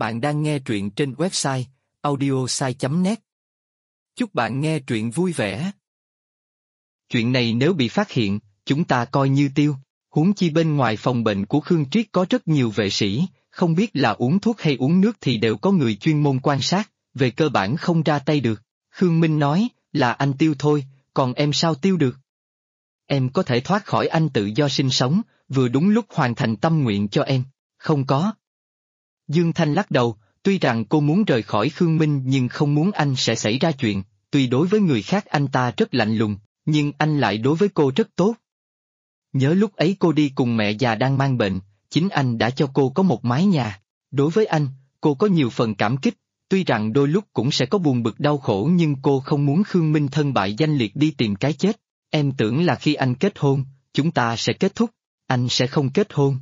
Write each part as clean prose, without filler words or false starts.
Bạn đang nghe truyện trên website audiosai.net. Chúc bạn nghe truyện vui vẻ. Chuyện này nếu bị phát hiện, chúng ta coi như tiêu. Huống chi bên ngoài phòng bệnh của Khương Triết có rất nhiều vệ sĩ, không biết là uống thuốc hay uống nước thì đều có người chuyên môn quan sát, về cơ bản không ra tay được. Khương Minh nói, là anh tiêu thôi, còn em sao tiêu được? Em có thể thoát khỏi anh tự do sinh sống, vừa đúng lúc hoàn thành tâm nguyện cho em. Không có. Dương Thanh lắc đầu, tuy rằng cô muốn rời khỏi Khương Minh nhưng không muốn anh sẽ xảy ra chuyện, tuy đối với người khác anh ta rất lạnh lùng, nhưng anh lại đối với cô rất tốt. Nhớ lúc ấy cô đi cùng mẹ già đang mang bệnh, chính anh đã cho cô có một mái nhà. Đối với anh, cô có nhiều phần cảm kích, tuy rằng đôi lúc cũng sẽ có buồn bực đau khổ nhưng cô không muốn Khương Minh thân bại danh liệt đi tìm cái chết. Em tưởng là khi anh kết hôn, chúng ta sẽ kết thúc, anh sẽ không kết hôn.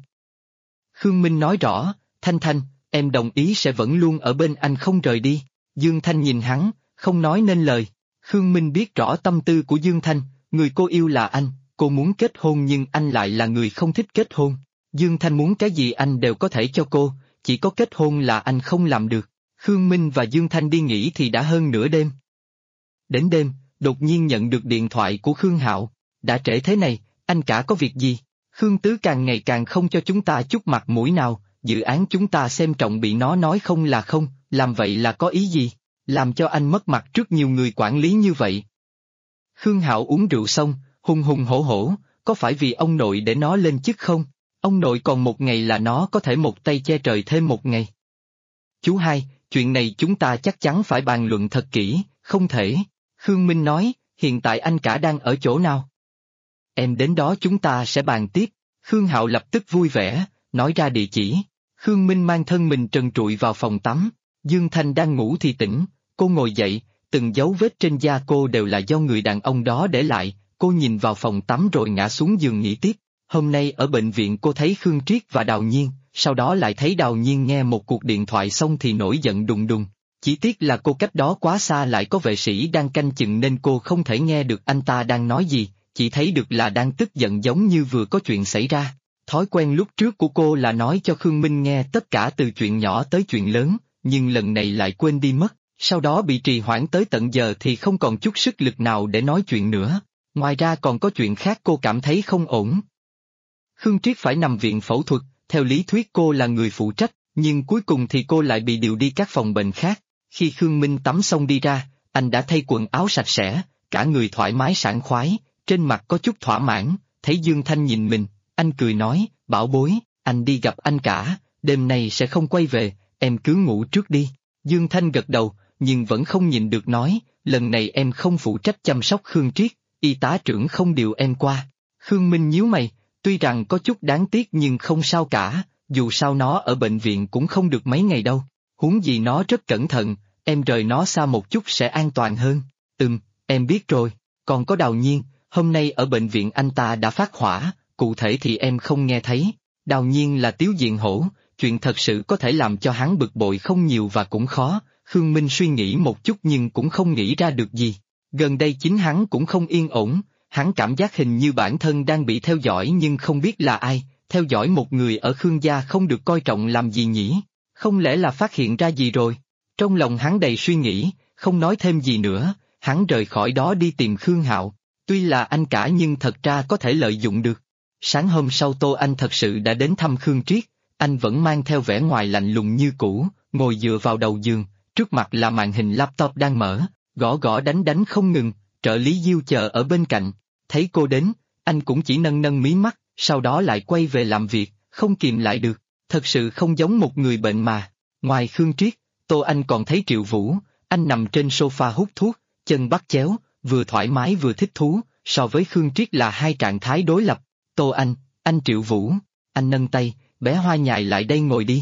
Khương Minh nói rõ, Thanh Thanh, em đồng ý sẽ vẫn luôn ở bên anh không rời đi. Dương Thanh nhìn hắn, không nói nên lời. Khương Minh biết rõ tâm tư của Dương Thanh, người cô yêu là anh, cô muốn kết hôn nhưng anh lại là người không thích kết hôn. Dương Thanh muốn cái gì anh đều có thể cho cô, chỉ có kết hôn là anh không làm được. Khương Minh và Dương Thanh đi nghỉ thì đã hơn nửa đêm. Đến đêm, đột nhiên nhận được điện thoại của Khương Hạo. Đã trễ thế này, anh cả có việc gì? Khương Tứ càng ngày càng không cho chúng ta chút mặt mũi nào, dự án chúng ta xem trọng bị nó nói không là không, làm vậy là có ý gì? Làm cho anh mất mặt trước nhiều người quản lý như vậy. Khương Hạo uống rượu xong, hùng hùng hổ hổ, có phải vì ông nội để nó lên chức không? Ông nội còn một ngày là nó có thể một tay che trời thêm một ngày. Chú hai, chuyện này chúng ta chắc chắn phải bàn luận thật kỹ, không thể. Khương Minh nói, hiện tại anh cả đang ở chỗ nào? Em đến đó chúng ta sẽ bàn tiếp. Khương Hạo lập tức vui vẻ, nói ra địa chỉ. Khương Minh mang thân mình trần trụi vào phòng tắm. Dương Thanh đang ngủ thì tỉnh, cô ngồi dậy, từng dấu vết trên da cô đều là do người đàn ông đó để lại. Cô nhìn vào phòng tắm rồi ngã xuống giường nghỉ tiếp. Hôm nay ở bệnh viện cô thấy Khương Triết và Đào Nhiên, sau đó lại thấy Đào Nhiên nghe một cuộc điện thoại xong thì nổi giận đùng đùng. Chỉ tiếc là cô cách đó quá xa lại có vệ sĩ đang canh chừng nên cô không thể nghe được anh ta đang nói gì, chỉ thấy được là đang tức giận giống như vừa có chuyện xảy ra. Thói quen lúc trước của cô là nói cho Khương Minh nghe tất cả từ chuyện nhỏ tới chuyện lớn, nhưng lần này lại quên đi mất, sau đó bị trì hoãn tới tận giờ thì không còn chút sức lực nào để nói chuyện nữa. Ngoài ra còn có chuyện khác cô cảm thấy không ổn. Khương Triết phải nằm viện phẫu thuật, theo lý thuyết cô là người phụ trách, nhưng cuối cùng thì cô lại bị điều đi các phòng bệnh khác. Khi Khương Minh tắm xong đi ra, anh đã thay quần áo sạch sẽ, cả người thoải mái sảng khoái, trên mặt có chút thỏa mãn, thấy Dương Thanh nhìn mình, anh cười nói, bảo bối, anh đi gặp anh cả, đêm nay sẽ không quay về, em cứ ngủ trước đi. Dương Thanh gật đầu, nhưng vẫn không nhìn được nói, lần này em không phụ trách chăm sóc Khương Triết, y tá trưởng không điều em qua. Khương Minh nhíu mày, tuy rằng có chút đáng tiếc nhưng không sao cả, dù sao nó ở bệnh viện cũng không được mấy ngày đâu, huống gì nó rất cẩn thận, em rời nó xa một chút sẽ an toàn hơn. Em biết rồi, còn có Đào Nhiên, hôm nay ở bệnh viện anh ta đã phát hỏa, cụ thể thì em không nghe thấy. Đào Nhiên là Tiếu Diện Hổ, chuyện thật sự có thể làm cho hắn bực bội không nhiều và cũng khó. Khương Minh suy nghĩ một chút nhưng cũng không nghĩ ra được gì. Gần đây chính hắn cũng không yên ổn, hắn cảm giác hình như bản thân đang bị theo dõi nhưng không biết là ai, theo dõi một người ở Khương gia không được coi trọng làm gì nhỉ? Không lẽ là phát hiện ra gì rồi? Trong lòng hắn đầy suy nghĩ, không nói thêm gì nữa, hắn rời khỏi đó đi tìm Khương Hạo. Tuy là anh cả nhưng thật ra có thể lợi dụng được. Sáng hôm sau Tô Anh thật sự đã đến thăm Khương Triết, anh vẫn mang theo vẻ ngoài lạnh lùng như cũ, ngồi dựa vào đầu giường, trước mặt là màn hình laptop đang mở, gõ gõ đánh đánh không ngừng, trợ lý Diêu chờ ở bên cạnh. Thấy cô đến, anh cũng chỉ nâng nâng mí mắt, sau đó lại quay về làm việc, không kìm lại được, thật sự không giống một người bệnh mà. Ngoài Khương Triết, Tô Anh còn thấy Triệu Vũ, anh nằm trên sofa hút thuốc, chân bắt chéo, vừa thoải mái vừa thích thú, so với Khương Triết là hai trạng thái đối lập. Tô anh Triệu Vũ, anh nâng tay, bé Hoa nhài lại đây ngồi đi.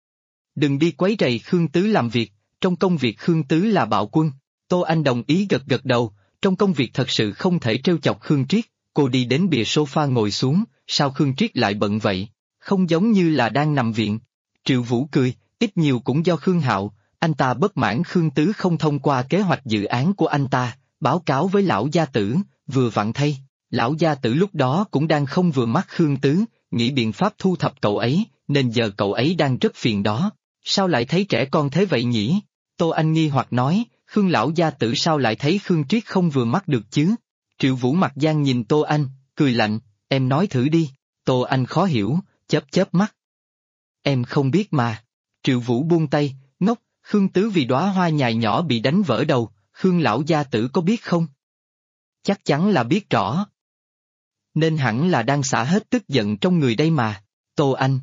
Đừng đi quấy rầy Khương Tứ làm việc, trong công việc Khương Tứ là bạo quân. Tô Anh đồng ý gật gật đầu, trong công việc thật sự không thể trêu chọc Khương Triết, cô đi đến bìa sofa ngồi xuống, sao Khương Triết lại bận vậy, không giống như là đang nằm viện. Triệu Vũ cười, ít nhiều cũng do Khương Hạo, anh ta bất mãn Khương Tứ không thông qua kế hoạch dự án của anh ta, báo cáo với lão gia tử, vừa vặn thay, lão gia tử lúc đó cũng đang không vừa mắt Khương Tứ, nghĩ biện pháp thu thập cậu ấy, nên giờ cậu ấy đang rất phiền đó. Sao lại thấy trẻ con thế vậy nhỉ? Tô Anh nghi hoặc nói, Khương lão gia tử sao lại thấy Khương Triết không vừa mắt được chứ? Triệu Vũ mặt gian nhìn Tô Anh, cười lạnh, em nói thử đi. Tô Anh khó hiểu, chớp chớp mắt. Em không biết mà. Triệu Vũ buông tay, ngốc, Khương Tứ vì đóa hoa nhài nhỏ bị đánh vỡ đầu, Khương lão gia tử có biết không? Chắc chắn là biết rõ. Nên hẳn là đang xả hết tức giận trong người đây mà. Tô Anh.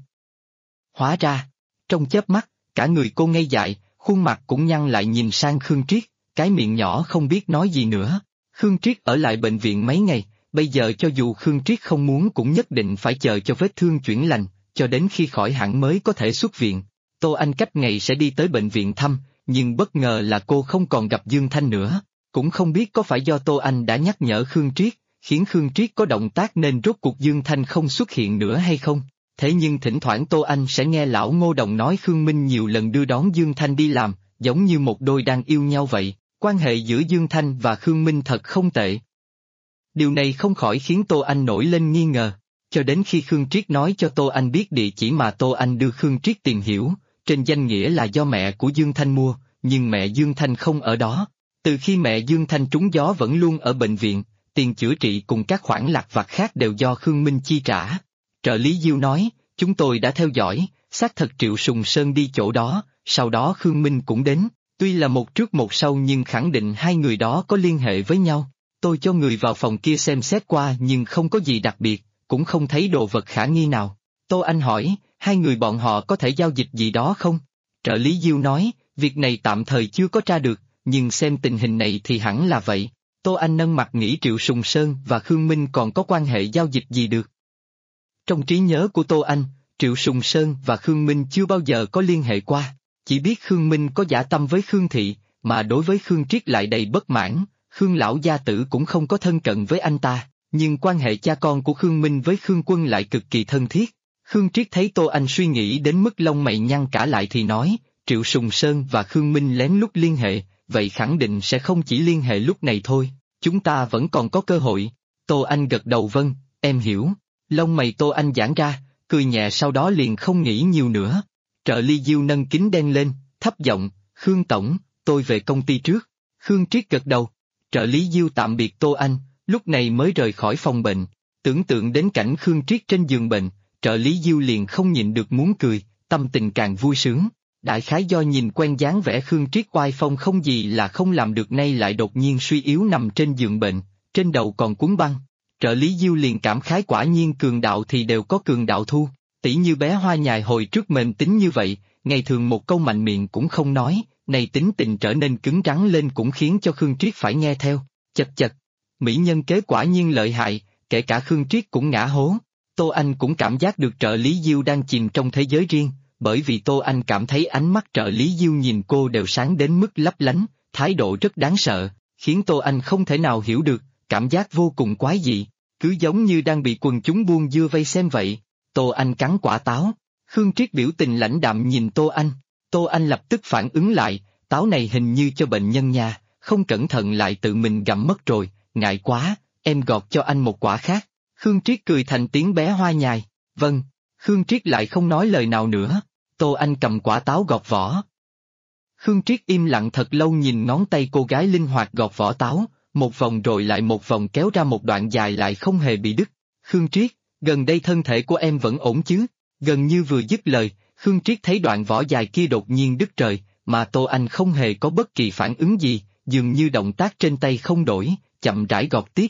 Hóa ra, trong chớp mắt, cả người cô ngây dại, khuôn mặt cũng nhăn lại nhìn sang Khương Triết, cái miệng nhỏ không biết nói gì nữa. Khương Triết ở lại bệnh viện mấy ngày, bây giờ cho dù Khương Triết không muốn cũng nhất định phải chờ cho vết thương chuyển lành, cho đến khi khỏi hẳn mới có thể xuất viện. Tô Anh cách ngày sẽ đi tới bệnh viện thăm, nhưng bất ngờ là cô không còn gặp Dương Thanh nữa. Cũng không biết có phải do Tô Anh đã nhắc nhở Khương Triết, khiến Khương Triết có động tác nên rốt cuộc Dương Thanh không xuất hiện nữa hay không. Thế nhưng thỉnh thoảng Tô Anh sẽ nghe lão Ngô Đồng nói Khương Minh nhiều lần đưa đón Dương Thanh đi làm, giống như một đôi đang yêu nhau vậy, quan hệ giữa Dương Thanh và Khương Minh thật không tệ. Điều này không khỏi khiến Tô Anh nổi lên nghi ngờ, cho đến khi Khương Triết nói cho Tô Anh biết địa chỉ mà Tô Anh đưa Khương Triết tìm hiểu, trên danh nghĩa là do mẹ của Dương Thanh mua, nhưng mẹ Dương Thanh không ở đó. Từ khi mẹ Dương Thanh trúng gió vẫn luôn ở bệnh viện, tiền chữa trị cùng các khoản lặt vặt khác đều do Khương Minh chi trả. Trợ lý Diêu nói, chúng tôi đã theo dõi, xác thật Triệu Sùng Sơn đi chỗ đó, sau đó Khương Minh cũng đến, tuy là một trước một sau nhưng khẳng định hai người đó có liên hệ với nhau. Tôi cho người vào phòng kia xem xét qua nhưng không có gì đặc biệt, cũng không thấy đồ vật khả nghi nào. Tô Anh hỏi, hai người bọn họ có thể giao dịch gì đó không? Trợ lý Diêu nói, việc này tạm thời chưa có tra được, nhưng xem tình hình này thì hẳn là vậy. Tô Anh nâng mặt nghĩ Triệu Sùng Sơn và Khương Minh còn có quan hệ giao dịch gì được. Trong trí nhớ của Tô Anh, Triệu Sùng Sơn và Khương Minh chưa bao giờ có liên hệ qua, chỉ biết Khương Minh có dã tâm với Khương Thị, mà đối với Khương Triết lại đầy bất mãn, Khương lão gia tử cũng không có thân cận với anh ta, nhưng quan hệ cha con của Khương Minh với Khương Quân lại cực kỳ thân thiết. Khương Triết thấy Tô Anh suy nghĩ đến mức lông mày nhăn cả lại thì nói, Triệu Sùng Sơn và Khương Minh lén lút liên hệ, vậy khẳng định sẽ không chỉ liên hệ lúc này thôi, chúng ta vẫn còn có cơ hội. Tô Anh gật đầu vâng, em hiểu. Lông mày Tô Anh giãn ra, cười nhẹ sau đó liền không nghĩ nhiều nữa. Trợ lý Diêu nâng kính đen lên, thấp giọng, Khương Tổng, tôi về công ty trước. Khương Triết gật đầu. Trợ lý Diêu tạm biệt Tô Anh, lúc này mới rời khỏi phòng bệnh. Tưởng tượng đến cảnh Khương Triết trên giường bệnh, trợ lý Diêu liền không nhịn được muốn cười, tâm tình càng vui sướng. Đại khái do nhìn quen dáng vẻ Khương Triết oai phong không gì là không làm được nay lại đột nhiên suy yếu nằm trên giường bệnh, trên đầu còn cuốn băng. Trợ lý Diêu liền cảm khái quả nhiên cường đạo thì đều có cường đạo thu, tỉ như bé hoa nhài hồi trước mềm tính như vậy, ngày thường một câu mạnh miệng cũng không nói, này tính tình trở nên cứng rắn lên cũng khiến cho Khương Triết phải nghe theo. Chật chật, mỹ nhân kế quả nhiên lợi hại, kể cả Khương Triết cũng ngã hố. Tô Anh cũng cảm giác được trợ lý Diêu đang chìm trong thế giới riêng, bởi vì Tô Anh cảm thấy ánh mắt trợ lý Diêu nhìn cô đều sáng đến mức lấp lánh, thái độ rất đáng sợ, khiến Tô Anh không thể nào hiểu được, cảm giác vô cùng quái dị, cứ giống như đang bị quần chúng buôn dưa vây xem vậy. Tô Anh cắn quả táo, Khương Triết biểu tình lãnh đạm nhìn Tô Anh, Tô Anh lập tức phản ứng lại, táo này hình như cho bệnh nhân nha, không cẩn thận lại tự mình gặm mất rồi, ngại quá, em gọt cho anh một quả khác. Khương Triết cười thành tiếng bé hoa nhài, vâng, Khương Triết lại không nói lời nào nữa, Tô Anh cầm quả táo gọt vỏ. Khương Triết im lặng thật lâu nhìn ngón tay cô gái linh hoạt gọt vỏ táo, một vòng rồi lại một vòng kéo ra một đoạn dài lại không hề bị đứt. Khương Triết, gần đây thân thể của em vẫn ổn chứ? Gần như vừa dứt lời, Khương Triết thấy đoạn vỏ dài kia đột nhiên đứt rời, mà Tô Anh không hề có bất kỳ phản ứng gì, dường như động tác trên tay không đổi, chậm rãi gọt tiếp,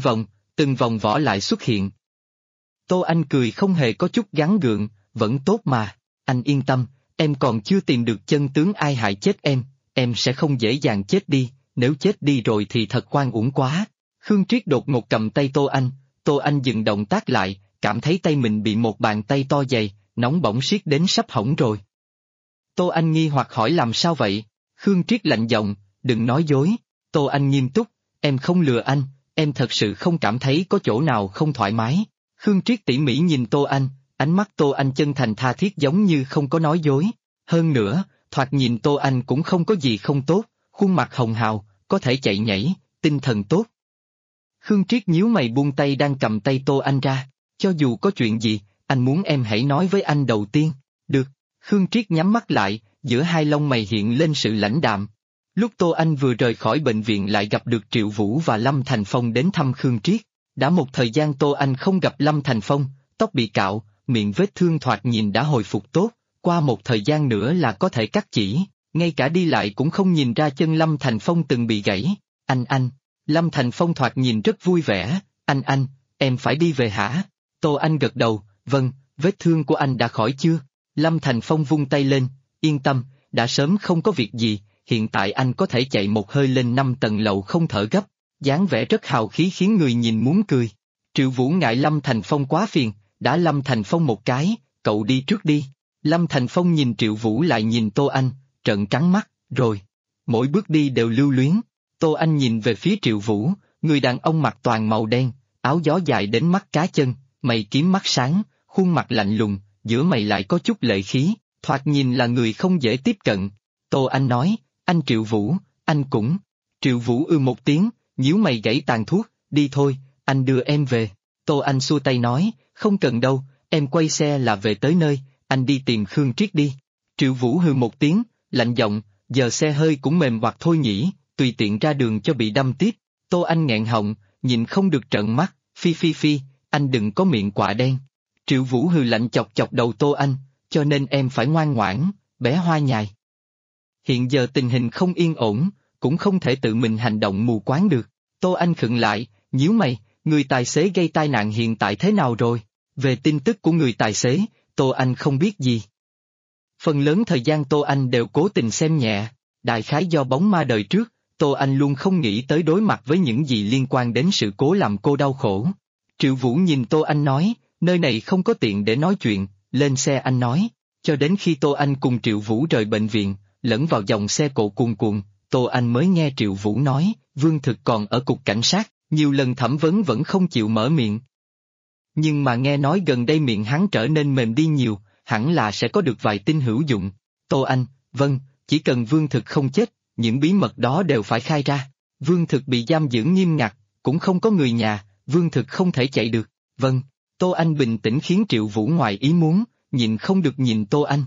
từng vòng vỏ lại xuất hiện. Tô Anh cười không hề có chút gắng gượng, vẫn tốt mà, anh yên tâm, em còn chưa tìm được chân tướng ai hại chết em sẽ không dễ dàng chết đi, nếu chết đi rồi thì thật oan uổng quá. Khương Triết đột ngột cầm tay Tô Anh dừng động tác lại, cảm thấy tay mình bị một bàn tay to dày, nóng bỏng siết đến sắp hỏng rồi. Tô Anh nghi hoặc hỏi làm sao vậy? Khương Triết lạnh giọng, đừng nói dối. Tô Anh nghiêm túc, em không lừa anh, em thật sự không cảm thấy có chỗ nào không thoải mái. Khương Triết tỉ mỉ nhìn Tô Anh, ánh mắt Tô Anh chân thành tha thiết giống như không có nói dối. Hơn nữa, thoạt nhìn Tô Anh cũng không có gì không tốt, khuôn mặt hồng hào, có thể chạy nhảy, tinh thần tốt. Khương Triết nhíu mày buông tay đang cầm tay Tô Anh ra, cho dù có chuyện gì, anh muốn em hãy nói với anh đầu tiên. Được. Khương Triết nhắm mắt lại, giữa hai lông mày hiện lên sự lãnh đạm. Lúc Tô Anh vừa rời khỏi bệnh viện lại gặp được Triệu Vũ và Lâm Thành Phong đến thăm Khương Triết. Đã một thời gian Tô Anh không gặp Lâm Thành Phong, tóc bị cạo, miệng vết thương thoạt nhìn đã hồi phục tốt, qua một thời gian nữa là có thể cắt chỉ, ngay cả đi lại cũng không nhìn ra chân Lâm Thành Phong từng bị gãy. Anh, Lâm Thành Phong thoạt nhìn rất vui vẻ, anh, em phải đi về hả? Tô Anh gật đầu, vâng, vết thương của anh đã khỏi chưa? Lâm Thành Phong vung tay lên, yên tâm, đã sớm không có việc gì, hiện tại anh có thể chạy một hơi lên 5 tầng lầu không thở gấp, dáng vẻ rất hào khí khiến người nhìn muốn cười. Triệu Vũ ngại Lâm Thành Phong quá phiền, đã Lâm Thành Phong một cái, cậu đi trước đi. Lâm Thành Phong nhìn Triệu Vũ lại nhìn Tô Anh, trợn trắng mắt, rồi. Mỗi bước đi đều lưu luyến. Tô Anh nhìn về phía Triệu Vũ, người đàn ông mặc toàn màu đen, áo gió dài đến mắt cá chân, mày kiếm mắt sáng, khuôn mặt lạnh lùng, giữa mày lại có chút lệ khí, thoạt nhìn là người không dễ tiếp cận. Tô Anh nói, anh Triệu Vũ, anh cũng. Triệu Vũ một tiếng, nhíu mày gãy tàn thuốc, đi thôi, anh đưa em về. Tô Anh xua tay nói, không cần đâu, em quay xe là về tới nơi, anh đi tìm Khương Triết đi. Triệu Vũ hừ một tiếng, lạnh giọng, giờ xe hơi cũng mềm hoặc thôi nhỉ, tùy tiện ra đường cho bị đâm tiếp. Tô Anh nghẹn họng, nhìn không được trợn mắt, phi, anh đừng có miệng quạ đen. Triệu Vũ hừ lạnh chọc chọc đầu Tô Anh, cho nên em phải ngoan ngoãn, bé hoa nhài. Hiện giờ tình hình không yên ổn, cũng không thể tự mình hành động mù quáng được. Tô Anh khựng lại, nhíu mày, người tài xế gây tai nạn hiện tại thế nào rồi? Về tin tức của người tài xế, Tô Anh không biết gì. Phần lớn thời gian Tô Anh đều cố tình xem nhẹ, đại khái do bóng ma đời trước, Tô Anh luôn không nghĩ tới đối mặt với những gì liên quan đến sự cố làm cô đau khổ. Triệu Vũ nhìn Tô Anh nói, nơi này không có tiện để nói chuyện, lên xe anh nói. Cho đến khi Tô Anh cùng Triệu Vũ rời bệnh viện, lẫn vào dòng xe cộ cuồn cuộn, Tô Anh mới nghe Triệu Vũ nói, Vương Thực còn ở cục cảnh sát, nhiều lần thẩm vấn vẫn không chịu mở miệng. Nhưng mà nghe nói gần đây miệng hắn trở nên mềm đi nhiều, hẳn là sẽ có được vài tin hữu dụng. Tô Anh, vâng, chỉ cần Vương Thực không chết, những bí mật đó đều phải khai ra. Vương Thực bị giam giữ nghiêm ngặt, cũng không có người nhà, Vương Thực không thể chạy được. Vâng, Tô Anh bình tĩnh khiến Triệu Vũ ngoài ý muốn, nhìn không được nhìn Tô Anh.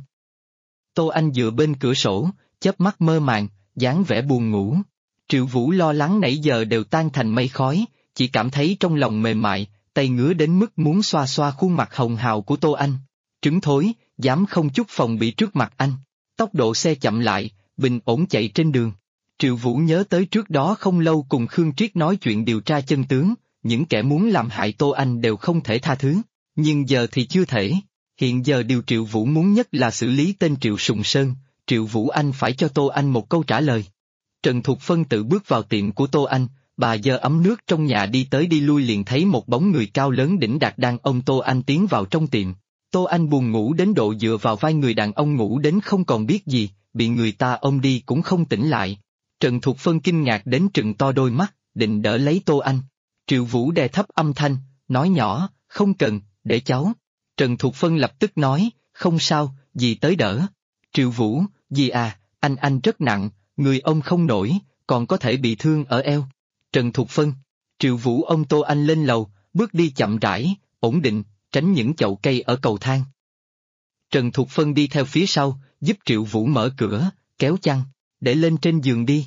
Tô Anh dựa bên cửa sổ, chớp mắt mơ màng, dáng vẻ buồn ngủ. Triệu Vũ lo lắng nãy giờ đều tan thành mây khói, chỉ cảm thấy trong lòng mềm mại, tay ngứa đến mức muốn xoa xoa khuôn mặt hồng hào của Tô Anh. Trứng thối, dám không chút phòng bị trước mặt anh. Tốc độ xe chậm lại, bình ổn chạy trên đường. Triệu Vũ nhớ tới trước đó không lâu cùng Khương Triết nói chuyện điều tra chân tướng, những kẻ muốn làm hại Tô Anh đều không thể tha thứ, nhưng giờ thì chưa thể. Hiện giờ điều Triệu Vũ muốn nhất là xử lý tên Triệu Sùng Sơn, Triệu Vũ Anh phải cho Tô Anh một câu trả lời. Trần Thục Phân tự bước vào tiệm của Tô Anh, bà giơ ấm nước trong nhà đi tới đi lui liền thấy một bóng người cao lớn đỉnh đạt đang ôm Tô Anh tiến vào trong tiệm. Tô Anh buồn ngủ đến độ dựa vào vai người đàn ông ngủ đến không còn biết gì, bị người ta ôm đi cũng không tỉnh lại. Trần Thục Phân kinh ngạc đến trừng to đôi mắt, định đỡ lấy Tô Anh. Triệu Vũ đè thấp âm thanh, nói nhỏ, không cần, để cháu. Trần Thục Phân lập tức nói, không sao, dì tới đỡ. Triệu Vũ, dì à, anh rất nặng, người ông không nổi, còn có thể bị thương ở eo. Trần Thục Phân, Triệu Vũ ôm Tô Anh lên lầu, bước đi chậm rãi, ổn định, tránh những chậu cây ở cầu thang. Trần Thục Phân đi theo phía sau, giúp Triệu Vũ mở cửa, kéo chăn, để lên trên giường đi.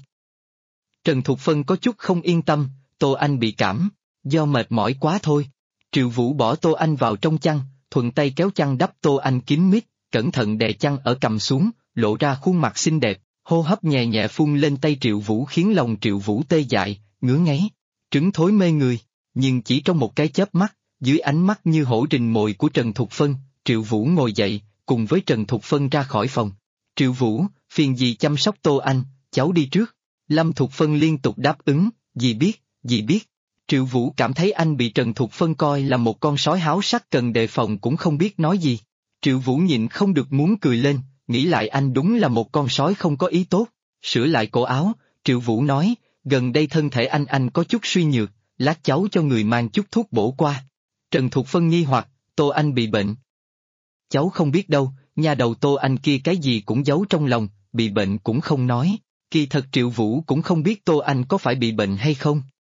Trần Thục Phân có chút không yên tâm, Tô Anh bị cảm, do mệt mỏi quá thôi. Triệu Vũ bỏ Tô Anh vào trong chăn, thuận tay kéo chăn đắp Tô Anh kín mít, cẩn thận đè chăn ở cằm xuống, lộ ra khuôn mặt xinh đẹp, hô hấp nhẹ nhẹ phun lên tay Triệu Vũ khiến lòng Triệu Vũ tê dại, ngứa ngáy, trứng thối mê người, nhưng chỉ trong một cái chớp mắt, dưới ánh mắt như hổ rình mồi của Trần Thục Phân, Triệu Vũ ngồi dậy, cùng với Trần Thục Phân ra khỏi phòng. Triệu Vũ, phiền dì chăm sóc Tô Anh, cháu đi trước. Lâm Thục Phân liên tục đáp ứng, dì biết. Triệu Vũ cảm thấy anh bị Trần Thục Phân coi là một con sói háo sắc cần đề phòng cũng không biết nói gì. Triệu Vũ nhịn không được muốn cười lên, nghĩ lại anh đúng là một con sói không có ý tốt. Sửa lại cổ áo, Triệu Vũ nói, gần đây thân thể anh có chút suy nhược, lát cháu cho người mang chút thuốc bổ qua. Trần Thục Phân nghi hoặc, Tô Anh bị bệnh. Cháu không biết đâu, nhà đầu Tô Anh kia cái gì cũng giấu trong lòng, bị bệnh cũng không nói. Kỳ thật Triệu Vũ cũng không biết Tô Anh có phải bị bệnh hay không.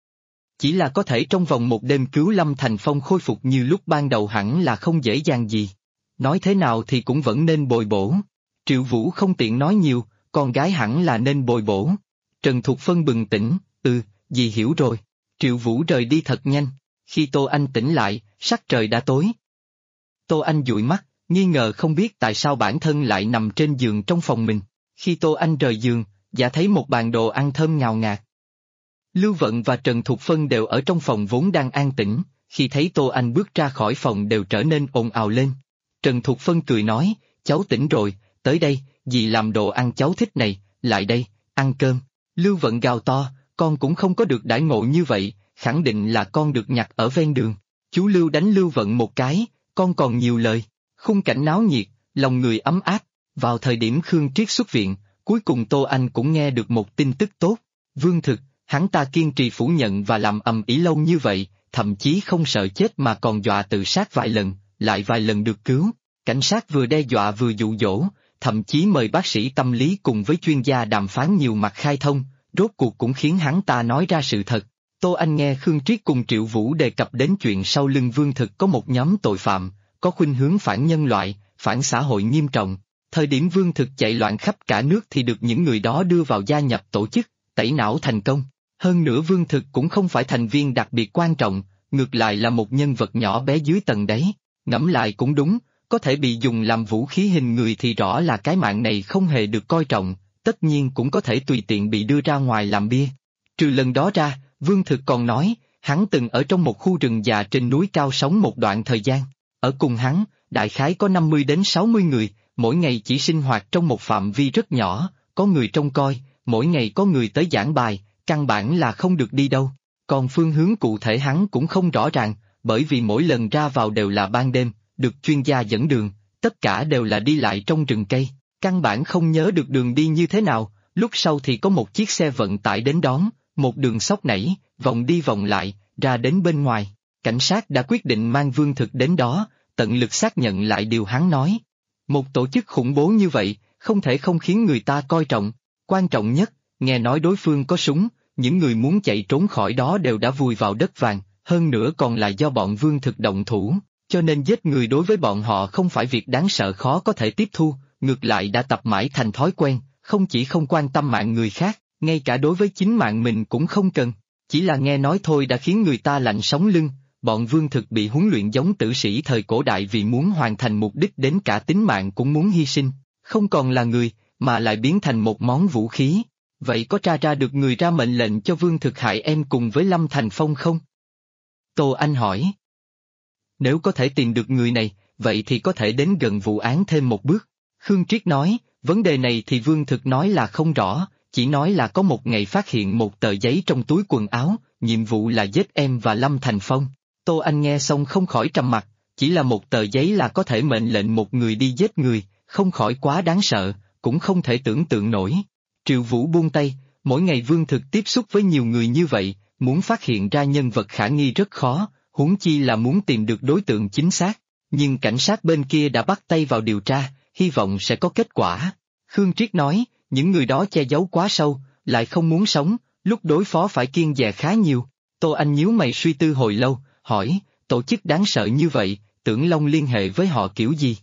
Chỉ là có thể trong vòng một đêm cứu Lâm Thành Phong khôi phục như lúc ban đầu hẳn là không dễ dàng gì. nói thế nào thì cũng vẫn nên bồi bổ. Triệu Vũ không tiện nói nhiều, con gái hẳn là nên bồi bổ. Trần Thục Phân bừng tỉnh, dì hiểu rồi. Triệu Vũ rời đi thật nhanh, khi Tô Anh tỉnh lại, sắc trời đã tối. Tô Anh dụi mắt, nghi ngờ không biết tại sao bản thân lại nằm trên giường trong phòng mình. Khi Tô Anh rời giường, dạ thấy một bàn đồ ăn thơm ngào ngạt. Lưu Vận và Trần Thục Phân đều ở trong phòng vốn đang an tĩnh, khi thấy Tô Anh bước ra khỏi phòng đều trở nên ồn ào lên. Trần Thục Phân cười nói, cháu tỉnh rồi, tới đây, dì làm đồ ăn cháu thích này, lại đây, ăn cơm. Lưu Vận gào to, con cũng không có được đãi ngộ như vậy, khẳng định là con được nhặt ở ven đường. Chú Lưu đánh Lưu Vận một cái, con còn nhiều lời. Khung cảnh náo nhiệt, lòng người ấm áp. Vào thời điểm Khương Triết xuất viện, cuối cùng Tô Anh cũng nghe được một tin tức tốt. Vương Thực, hắn ta kiên trì phủ nhận và làm ầm ĩ lâu như vậy, thậm chí không sợ chết mà còn dọa tự sát vài lần, lại vài lần được cứu. Cảnh sát vừa đe dọa vừa dụ dỗ, thậm chí mời bác sĩ tâm lý cùng với chuyên gia đàm phán nhiều mặt khai thông, rốt cuộc cũng khiến hắn ta nói ra sự thật. Tô Anh nghe Khương Triết cùng Triệu Vũ đề cập đến chuyện sau lưng Vương Thực có một nhóm tội phạm, có khuynh hướng phản nhân loại, phản xã hội nghiêm trọng. Thời điểm Vương Thực chạy loạn khắp cả nước thì được những người đó đưa vào gia nhập tổ chức, tẩy não thành công. Hơn nữa Vương Thực cũng không phải thành viên đặc biệt quan trọng, ngược lại là một nhân vật nhỏ bé dưới tầng đáy. Ngẫm lại cũng đúng, có thể bị dùng làm vũ khí hình người thì rõ là cái mạng này không hề được coi trọng, tất nhiên cũng có thể tùy tiện bị đưa ra ngoài làm bia. Trừ lần đó ra, Vương Thực còn nói, hắn từng ở trong một khu rừng già trên núi cao sống một đoạn thời gian. Ở cùng hắn, đại khái có 50 đến 60 người, mỗi ngày chỉ sinh hoạt trong một phạm vi rất nhỏ, có người trông coi, mỗi ngày có người tới giảng bài, căn bản là không được đi đâu. Còn phương hướng cụ thể hắn cũng không rõ ràng, bởi vì mỗi lần ra vào đều là ban đêm, được chuyên gia dẫn đường, tất cả đều là đi lại trong rừng cây, căn bản không nhớ được đường đi như thế nào, lúc sau thì có một chiếc xe vận tải đến đón, một đường xóc nảy, vòng đi vòng lại, ra đến bên ngoài. Cảnh sát đã quyết định mang Vương Thực đến đó, tận lực xác nhận lại điều hắn nói. Một tổ chức khủng bố như vậy, không thể không khiến người ta coi trọng. Quan trọng nhất, nghe nói đối phương có súng, những người muốn chạy trốn khỏi đó đều đã vùi vào đất vàng, hơn nữa còn là do bọn Vương Thực động thủ, cho nên giết người đối với bọn họ không phải việc đáng sợ khó có thể tiếp thu, ngược lại đã tập mãi thành thói quen, không chỉ không quan tâm mạng người khác, ngay cả đối với chính mạng mình cũng không cần. Chỉ là nghe nói thôi đã khiến người ta lạnh sống lưng, bọn Vương Thực bị huấn luyện giống tử sĩ thời cổ đại vì muốn hoàn thành mục đích đến cả tính mạng cũng muốn hy sinh, không còn là người, mà lại biến thành một món vũ khí. Vậy có tra ra được người ra mệnh lệnh cho Vương Thực hại em cùng với Lâm Thành Phong không? Tô Anh hỏi. Nếu có thể tìm được người này, vậy thì có thể đến gần vụ án thêm một bước. Khương Triết nói, vấn đề này thì Vương Thực nói là không rõ, chỉ nói là có một ngày phát hiện một tờ giấy trong túi quần áo, nhiệm vụ là giết em và Lâm Thành Phong. Tô Anh nghe xong không khỏi trầm mặt, chỉ là một tờ giấy là có thể mệnh lệnh một người đi giết người, không khỏi quá đáng sợ, cũng không thể tưởng tượng nổi. Triệu Vũ buông tay, mỗi ngày Vương Thực tiếp xúc với nhiều người như vậy, muốn phát hiện ra nhân vật khả nghi rất khó, huống chi là muốn tìm được đối tượng chính xác. Nhưng cảnh sát bên kia đã bắt tay vào điều tra, hy vọng sẽ có kết quả. Khương Triết nói, những người đó che giấu quá sâu, lại không muốn sống, lúc đối phó phải kiêng dè khá nhiều. Tô Anh nhíu mày suy tư hồi lâu, hỏi, tổ chức đáng sợ như vậy, Tưởng Long liên hệ với họ kiểu gì?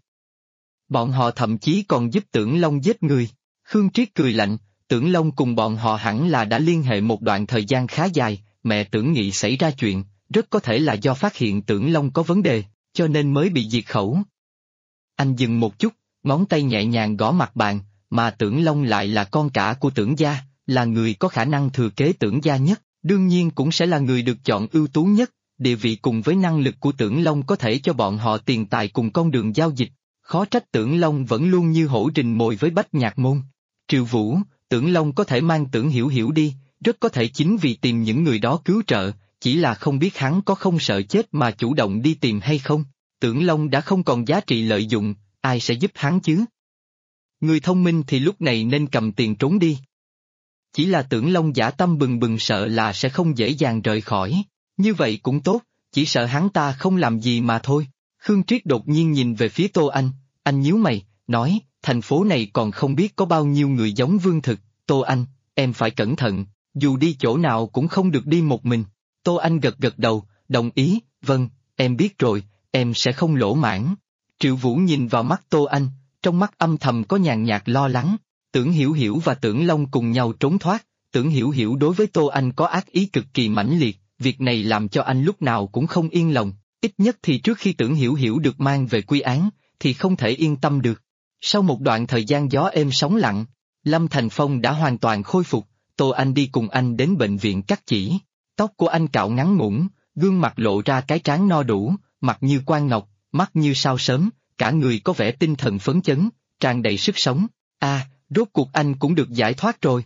Bọn họ thậm chí còn giúp Tưởng Long giết người. Khương Triết cười lạnh, Tưởng Long cùng bọn họ hẳn là đã liên hệ một đoạn thời gian khá dài, mẹ Tưởng Nghị xảy ra chuyện, rất có thể là do phát hiện Tưởng Long có vấn đề, cho nên mới bị diệt khẩu. Anh dừng một chút, ngón tay nhẹ nhàng gõ mặt bàn, mà Tưởng Long lại là con cả của Tưởng gia, là người có khả năng thừa kế Tưởng gia nhất, đương nhiên cũng sẽ là người được chọn ưu tú nhất, địa vị cùng với năng lực của Tưởng Long có thể cho bọn họ tiền tài cùng con đường giao dịch, khó trách Tưởng Long vẫn luôn như hổ rình mồi với Bách Nhạc Môn. Triệu Vũ, Tưởng Long có thể mang Tưởng Hiểu Hiểu đi, rất có thể chính vì tìm những người đó cứu trợ, chỉ là không biết hắn có không sợ chết mà chủ động đi tìm hay không. Tưởng Long đã không còn giá trị lợi dụng, ai sẽ giúp hắn chứ? Người thông minh thì lúc này nên cầm tiền trốn đi. Chỉ là Tưởng Long dã tâm bừng bừng sợ là sẽ không dễ dàng rời khỏi, như vậy cũng tốt, chỉ sợ hắn ta không làm gì mà thôi. Khương Triết đột nhiên nhìn về phía Tô Anh nhíu mày, nói, thành phố này còn không biết có bao nhiêu người giống Vương Thực, Tô Anh, em phải cẩn thận, dù đi chỗ nào cũng không được đi một mình. Tô Anh gật gật đầu, đồng ý, vâng, em biết rồi, em sẽ không lỗ mãng. Triệu Vũ nhìn vào mắt Tô Anh, trong mắt âm thầm có nhàn nhạt lo lắng. Tưởng Hiểu Hiểu và Tưởng Long cùng nhau trốn thoát, Tưởng Hiểu Hiểu đối với Tô Anh có ác ý cực kỳ mãnh liệt, việc này làm cho anh lúc nào cũng không yên lòng, ít nhất thì trước khi Tưởng Hiểu Hiểu được mang về quy án, thì không thể yên tâm được. Sau một đoạn thời gian gió êm sóng lặng, Lâm Thành Phong đã hoàn toàn khôi phục, Tô Anh đi cùng anh đến bệnh viện cắt chỉ. Tóc của anh cạo ngắn ngủn, gương mặt lộ ra cái trán no đủ, mặt như quan ngọc, mắt như sao sớm, cả người có vẻ tinh thần phấn chấn, tràn đầy sức sống. Rốt cuộc anh cũng được giải thoát rồi.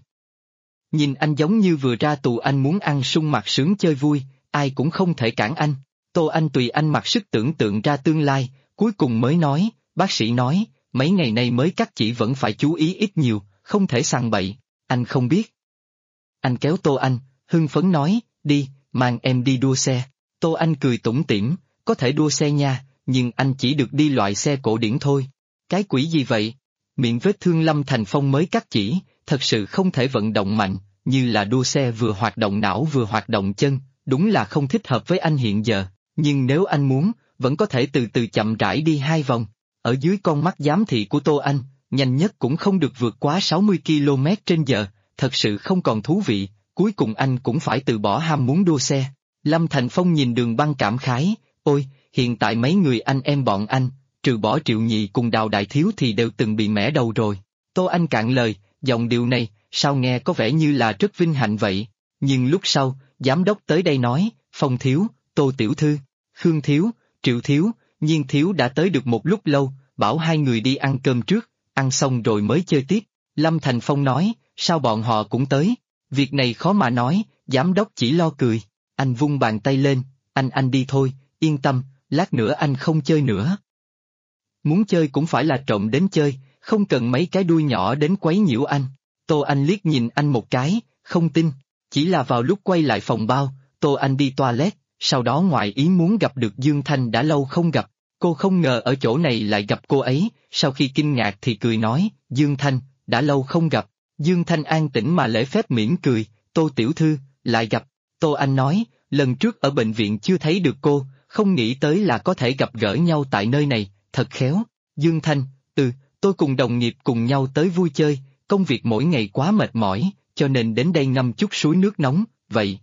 Nhìn anh giống như vừa ra tù, anh muốn ăn sung mặc sướng chơi vui, ai cũng không thể cản anh. Tô Anh tùy anh mặc sức tưởng tượng ra tương lai, cuối cùng mới nói, bác sĩ nói, mấy ngày nay mới cắt chỉ vẫn phải chú ý ít nhiều, không thể sằng bậy, anh không biết. Anh kéo Tô Anh, hưng phấn nói, đi, mang em đi đua xe. Tô Anh cười tủm tỉm, có thể đua xe nha, nhưng anh chỉ được đi loại xe cổ điển thôi. Cái quỷ gì vậy? Miệng vết thương Lâm Thành Phong mới cắt chỉ, thật sự không thể vận động mạnh, như là đua xe vừa hoạt động não vừa hoạt động chân, đúng là không thích hợp với anh hiện giờ, nhưng nếu anh muốn, vẫn có thể từ từ chậm rãi đi 2 vòng. Ở dưới con mắt giám thị của Tô Anh, nhanh nhất cũng không được vượt quá 60 km/h, thật sự không còn thú vị, cuối cùng anh cũng phải từ bỏ ham muốn đua xe. Lâm Thành Phong nhìn Đường Băng cảm khái, ôi, hiện tại mấy người anh em bọn anh, trừ bỏ Triệu Nhị cùng Đào Đại Thiếu thì đều từng bị mẻ đầu rồi. Tô Anh cạn lời, giọng điệu này, sao nghe có vẻ như là rất vinh hạnh vậy, nhưng lúc sau, giám đốc tới đây nói, Phong Thiếu, Tô Tiểu Thư, Khương Thiếu, Triệu Thiếu, Nhiên Thiếu đã tới được một lúc lâu, bảo hai người đi ăn cơm trước, ăn xong rồi mới chơi tiếp. Lâm Thành Phong nói, sao bọn họ cũng tới, việc này khó mà nói, giám đốc chỉ lo cười, anh vung bàn tay lên, anh đi thôi, yên tâm, lát nữa anh không chơi nữa. Muốn chơi cũng phải là trộm đến chơi, không cần mấy cái đuôi nhỏ đến quấy nhiễu anh. Tô Anh liếc nhìn anh một cái, không tin, chỉ là vào lúc quay lại phòng bao, Tô Anh đi toilet, sau đó ngoại ý muốn gặp được Dương Thanh đã lâu không gặp, cô không ngờ ở chỗ này lại gặp cô ấy, sau khi kinh ngạc thì cười nói, Dương Thanh, đã lâu không gặp. Dương Thanh an tĩnh mà lễ phép mỉm cười, Tô Tiểu Thư, lại gặp. Tô Anh nói, lần trước ở bệnh viện chưa thấy được cô, không nghĩ tới là có thể gặp gỡ nhau tại nơi này, thật khéo. Dương Thanh, tôi cùng đồng nghiệp cùng nhau tới vui chơi, công việc mỗi ngày quá mệt mỏi, cho nên đến đây ngâm chút suối nước nóng, vậy.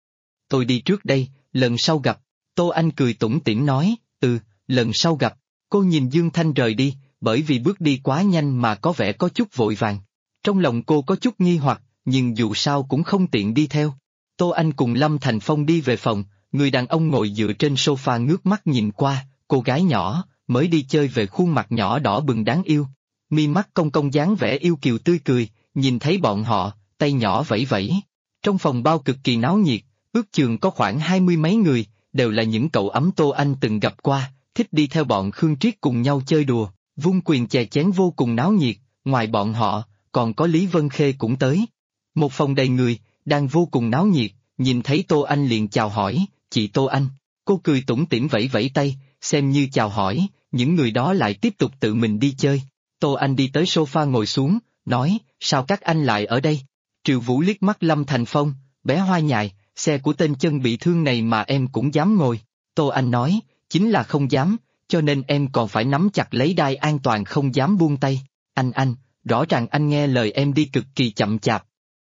Tôi đi trước đây, lần sau gặp. Tô Anh cười tủm tỉm nói, lần sau gặp. Cô nhìn Dương Thanh rời đi, bởi vì bước đi quá nhanh mà có vẻ có chút vội vàng. Trong lòng cô có chút nghi hoặc, nhưng dù sao cũng không tiện đi theo. Tô Anh cùng Lâm Thành Phong đi về phòng, người đàn ông ngồi dựa trên sofa ngước mắt nhìn qua, cô gái nhỏ, mới đi chơi về khuôn mặt nhỏ đỏ bừng đáng yêu. Mi mắt cong cong dáng vẻ yêu kiều tươi cười, nhìn thấy bọn họ, tay nhỏ vẫy vẫy. Trong phòng bao cực kỳ náo nhiệt, ước chừng có khoảng 20 mấy người, đều là những cậu ấm Tô Anh từng gặp qua, thích đi theo bọn Khương Triết cùng nhau chơi đùa, vung quyền chè chén vô cùng náo nhiệt, ngoài bọn họ, còn có Lý Vân Khê cũng tới. Một phòng đầy người, đang vô cùng náo nhiệt, nhìn thấy Tô Anh liền chào hỏi, chị Tô Anh. Cô cười tủm tỉm vẫy vẫy tay, xem như chào hỏi, những người đó lại tiếp tục tự mình đi chơi. Tô Anh đi tới sofa ngồi xuống, nói, sao các anh lại ở đây? Triệu Vũ liếc mắt Lâm Thành Phong, bé hoa nhài, xe của tên chân bị thương này mà em cũng dám ngồi. Tô Anh nói, chính là không dám, cho nên em còn phải nắm chặt lấy đai an toàn không dám buông tay. Anh, rõ ràng anh nghe lời em đi cực kỳ chậm chạp.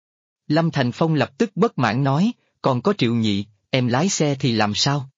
Lâm Thành Phong lập tức bất mãn nói, còn có Triệu Nhị, em lái xe thì làm sao?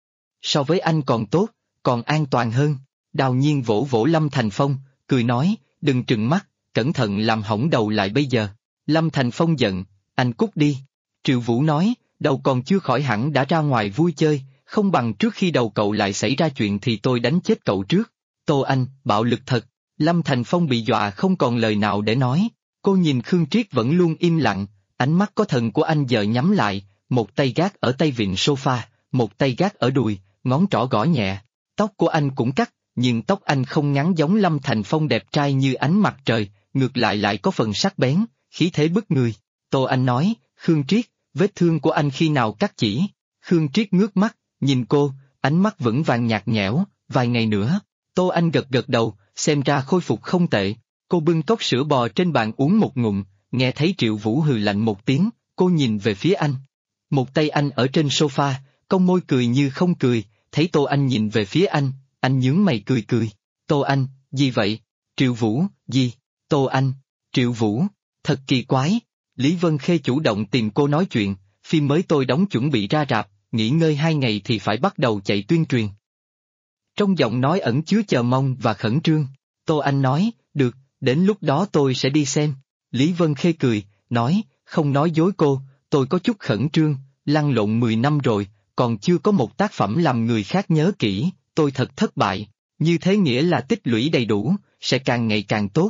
So với anh còn tốt, còn an toàn hơn. Đào Nhiên vỗ vỗ Lâm Thành Phong, cười nói, đừng trừng mắt, cẩn thận làm hỏng đầu lại bây giờ. Lâm Thành Phong giận, anh cút đi. Triệu Vũ nói, đầu còn chưa khỏi hẳn đã ra ngoài vui chơi, không bằng trước khi đầu cậu lại xảy ra chuyện thì tôi đánh chết cậu trước. Tô Anh, bạo lực thật. Lâm Thành Phong bị dọa không còn lời nào để nói. Cô nhìn Khương Triết vẫn luôn im lặng, ánh mắt có thần của anh giờ nhắm lại, một tay gác ở tay vịn sofa, một tay gác ở đùi, ngón trỏ gõ nhẹ. Tóc của anh cũng cắt, nhưng tóc anh không ngắn giống Lâm Thành Phong đẹp trai như ánh mặt trời, ngược lại lại có phần sắc bén, khí thế bức người. Tô Anh nói, Khương Triết, vết thương của anh khi nào cắt chỉ? Khương Triết ngước mắt, nhìn cô, ánh mắt vững vàng nhạt nhẽo, vài ngày nữa. Tô Anh gật gật đầu, xem ra khôi phục không tệ. Cô bưng cốc sữa bò trên bàn uống một ngụm, nghe thấy Triệu Vũ hừ lạnh một tiếng, cô nhìn về phía anh. Một tay anh ở trên sofa, cong môi cười như không cười, thấy Tô Anh nhìn về phía anh Anh nhướng mày cười cười. Tô Anh, gì vậy? Triệu Vũ, gì? Tô Anh, Triệu Vũ, thật kỳ quái. Lý Vân Khê chủ động tìm cô nói chuyện, phim mới tôi đóng chuẩn bị ra rạp, nghỉ ngơi 2 ngày thì phải bắt đầu chạy tuyên truyền. Trong giọng nói ẩn chứa chờ mong và khẩn trương. Tô Anh nói, được, đến lúc đó tôi sẽ đi xem. Lý Vân Khê cười, nói, không nói dối cô, tôi có chút khẩn trương, lăn lộn 10 năm rồi, còn chưa có một tác phẩm làm người khác nhớ kỹ, tôi thật thất bại, như thế nghĩa là tích lũy đầy đủ, sẽ càng ngày càng tốt.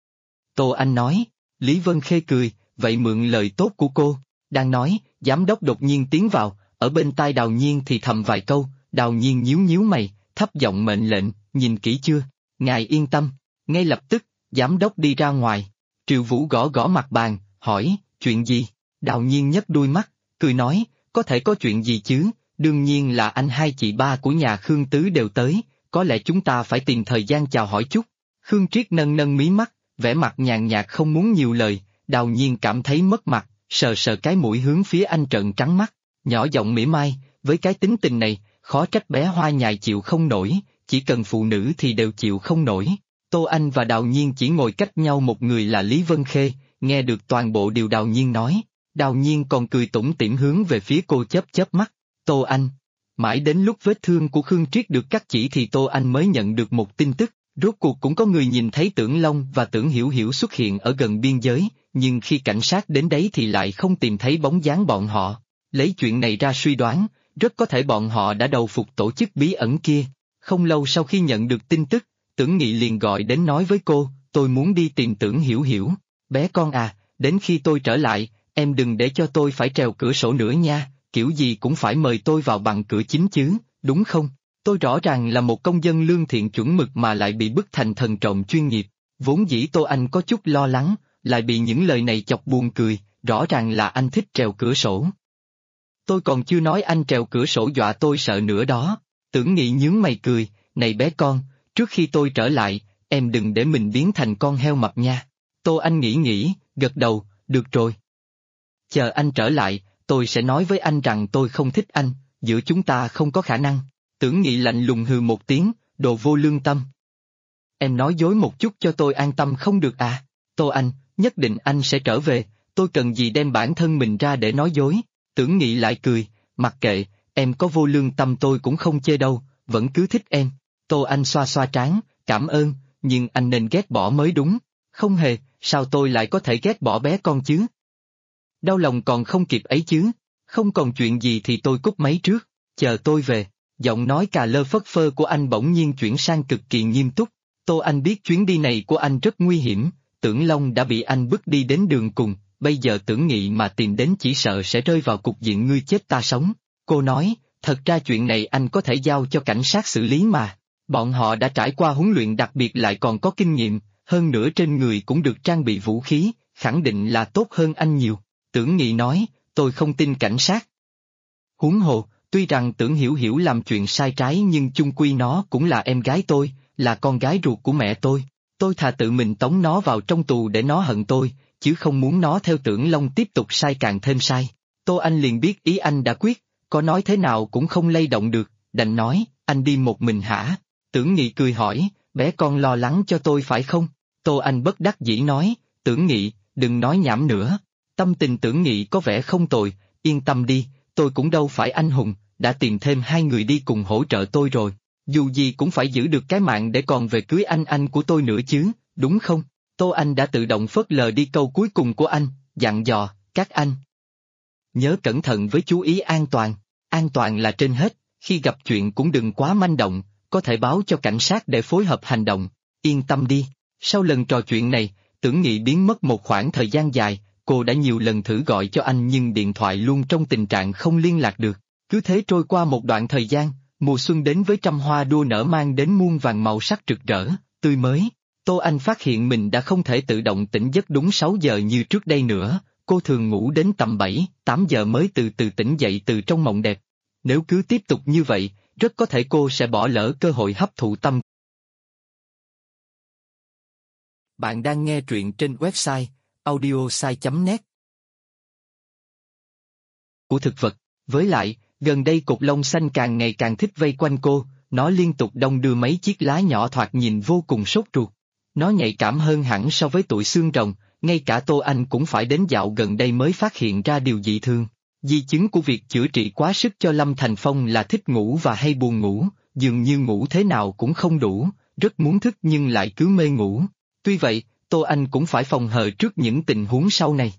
Tô Anh nói, Lý Vân Khê cười, vậy mượn lời tốt của cô, đang nói, giám đốc đột nhiên tiến vào, ở bên tai Đào Nhiên thì thầm vài câu, Đào Nhiên nhíu nhíu mày, thấp giọng mệnh lệnh, nhìn kỹ chưa, ngài yên tâm, ngay lập tức, giám đốc đi ra ngoài, Triệu Vũ gõ gõ mặt bàn, hỏi, chuyện gì, Đào Nhiên nhấc đuôi mắt, cười nói, có thể có chuyện gì chứ, đương nhiên là anh hai chị ba của nhà Khương Tứ đều tới, có lẽ chúng ta phải tìm thời gian chào hỏi chút. Khương Triết nâng nâng mí mắt, vẻ mặt nhàn nhạt không muốn nhiều lời, Đào Nhiên cảm thấy mất mặt, sờ sờ cái mũi hướng phía anh trợn trắng mắt, nhỏ giọng mỉa mai, với cái tính tình này, khó trách bé Hoa Nhài chịu không nổi, chỉ cần phụ nữ thì đều chịu không nổi. Tô Anh và Đào Nhiên chỉ ngồi cách nhau một người là Lý Vân Khê, nghe được toàn bộ điều Đào Nhiên nói, Đào Nhiên còn cười tủm tỉm hướng về phía cô chớp chớp mắt, Tô Anh. Mãi đến lúc vết thương của Khương Triết được cắt chỉ thì Tô Anh mới nhận được một tin tức, rốt cuộc cũng có người nhìn thấy Tưởng Long và Tưởng Hiểu Hiểu xuất hiện ở gần biên giới, nhưng khi cảnh sát đến đấy thì lại không tìm thấy bóng dáng bọn họ. Lấy chuyện này ra suy đoán, rất có thể bọn họ đã đầu phục tổ chức bí ẩn kia. Không lâu sau khi nhận được tin tức, Tưởng Nghị liền gọi đến nói với cô, tôi muốn đi tìm Tưởng Hiểu Hiểu. Bé con à, đến khi tôi trở lại, em đừng để cho tôi phải trèo cửa sổ nữa nha, kiểu gì cũng phải mời tôi vào bằng cửa chính chứ, đúng không? Tôi rõ ràng là một công dân lương thiện chuẩn mực mà lại bị bức thành thần trộm chuyên nghiệp. Vốn dĩ Tô Anh có chút lo lắng, lại bị những lời này chọc buồn cười, rõ ràng là anh thích trèo cửa sổ. Tôi còn chưa nói anh trèo cửa sổ dọa tôi sợ nữa đó. Tưởng Nghị nhướng mày cười, này bé con, trước khi tôi trở lại, em đừng để mình biến thành con heo mập nha. Tô Anh nghĩ, gật đầu, được rồi. Chờ anh trở lại, tôi sẽ nói với anh rằng tôi không thích anh, giữa chúng ta không có khả năng. Tưởng Nghị lạnh lùng hừ một tiếng, đồ vô lương tâm. Em nói dối một chút cho tôi an tâm không được à? Tô Anh, nhất định anh sẽ trở về, tôi cần gì đem bản thân mình ra để nói dối. Tưởng Nghị lại cười, mặc kệ, em có vô lương tâm tôi cũng không chê đâu, vẫn cứ thích em. Tô Anh xoa xoa trán, cảm ơn, nhưng anh nên ghét bỏ mới đúng. Không hề, sao tôi lại có thể ghét bỏ bé con chứ? Đau lòng còn không kịp ấy chứ, không còn chuyện gì thì tôi cúp máy trước, chờ tôi về. Giọng nói cà lơ phất phơ của anh bỗng nhiên chuyển sang cực kỳ nghiêm túc. Tô Anh biết chuyến đi này của anh rất nguy hiểm, Tưởng Long đã bị anh bước đi đến đường cùng, bây giờ Tưởng Nghị mà tìm đến chỉ sợ sẽ rơi vào cục diện ngươi chết ta sống. Cô nói, thật ra chuyện này anh có thể giao cho cảnh sát xử lý mà. Bọn họ đã trải qua huấn luyện đặc biệt lại còn có kinh nghiệm, hơn nữa trên người cũng được trang bị vũ khí, khẳng định là tốt hơn anh nhiều. Tưởng Nghị nói, tôi không tin cảnh sát. Huống hồ, tuy rằng Tưởng Hiểu Hiểu làm chuyện sai trái nhưng chung quy nó cũng là em gái tôi, là con gái ruột của mẹ tôi thà tự mình tống nó vào trong tù để nó hận tôi, chứ không muốn nó theo Tưởng Long tiếp tục sai càng thêm sai. Tô Anh liền biết ý anh đã quyết, có nói thế nào cũng không lay động được, đành nói, anh đi một mình hả? Tưởng Nghị cười hỏi, bé con lo lắng cho tôi phải không? Tô Anh bất đắc dĩ nói, Tưởng Nghị, đừng nói nhảm nữa. Tâm tình Tưởng Nghị có vẻ không tồi, yên tâm đi, tôi cũng đâu phải anh hùng, đã tìm thêm 2 người đi cùng hỗ trợ tôi rồi. Dù gì cũng phải giữ được cái mạng để còn về cưới anh của tôi nữa chứ, đúng không? Tô Anh đã tự động phớt lờ đi câu cuối cùng của anh, dặn dò, các anh. Nhớ cẩn thận với chú ý an toàn là trên hết, khi gặp chuyện cũng đừng quá manh động, có thể báo cho cảnh sát để phối hợp hành động, yên tâm đi. Sau lần trò chuyện này, Tưởng Nghị biến mất một khoảng thời gian dài, cô đã nhiều lần thử gọi cho anh nhưng điện thoại luôn trong tình trạng không liên lạc được. Cứ thế trôi qua một đoạn thời gian, mùa xuân đến với trăm hoa đua nở mang đến muôn vàng màu sắc rực rỡ, tươi mới. Tô Anh phát hiện mình đã không thể tự động tỉnh giấc đúng 6 giờ như trước đây nữa, cô thường ngủ đến tầm 7, 8 giờ mới từ từ tỉnh dậy từ trong mộng đẹp. Nếu cứ tiếp tục như vậy, rất có thể cô sẽ bỏ lỡ cơ hội hấp thụ tâm. Bạn đang nghe truyện trên website audiosai.net của thực vật. Với lại, gần đây cục lông xanh càng ngày càng thích vây quanh cô, nó liên tục đong đưa mấy chiếc lá nhỏ thoạt nhìn vô cùng sốt ruột. Nó nhạy cảm hơn hẳn so với tụi xương rồng, ngay cả Tô Anh cũng phải đến dạo gần đây mới phát hiện ra điều dị thường. Di chứng của việc chữa trị quá sức cho Lâm Thành Phong là thích ngủ và hay buồn ngủ, dường như ngủ thế nào cũng không đủ, rất muốn thức nhưng lại cứ mê ngủ. Tuy vậy, Tô Anh cũng phải phòng hờ trước những tình huống sau này.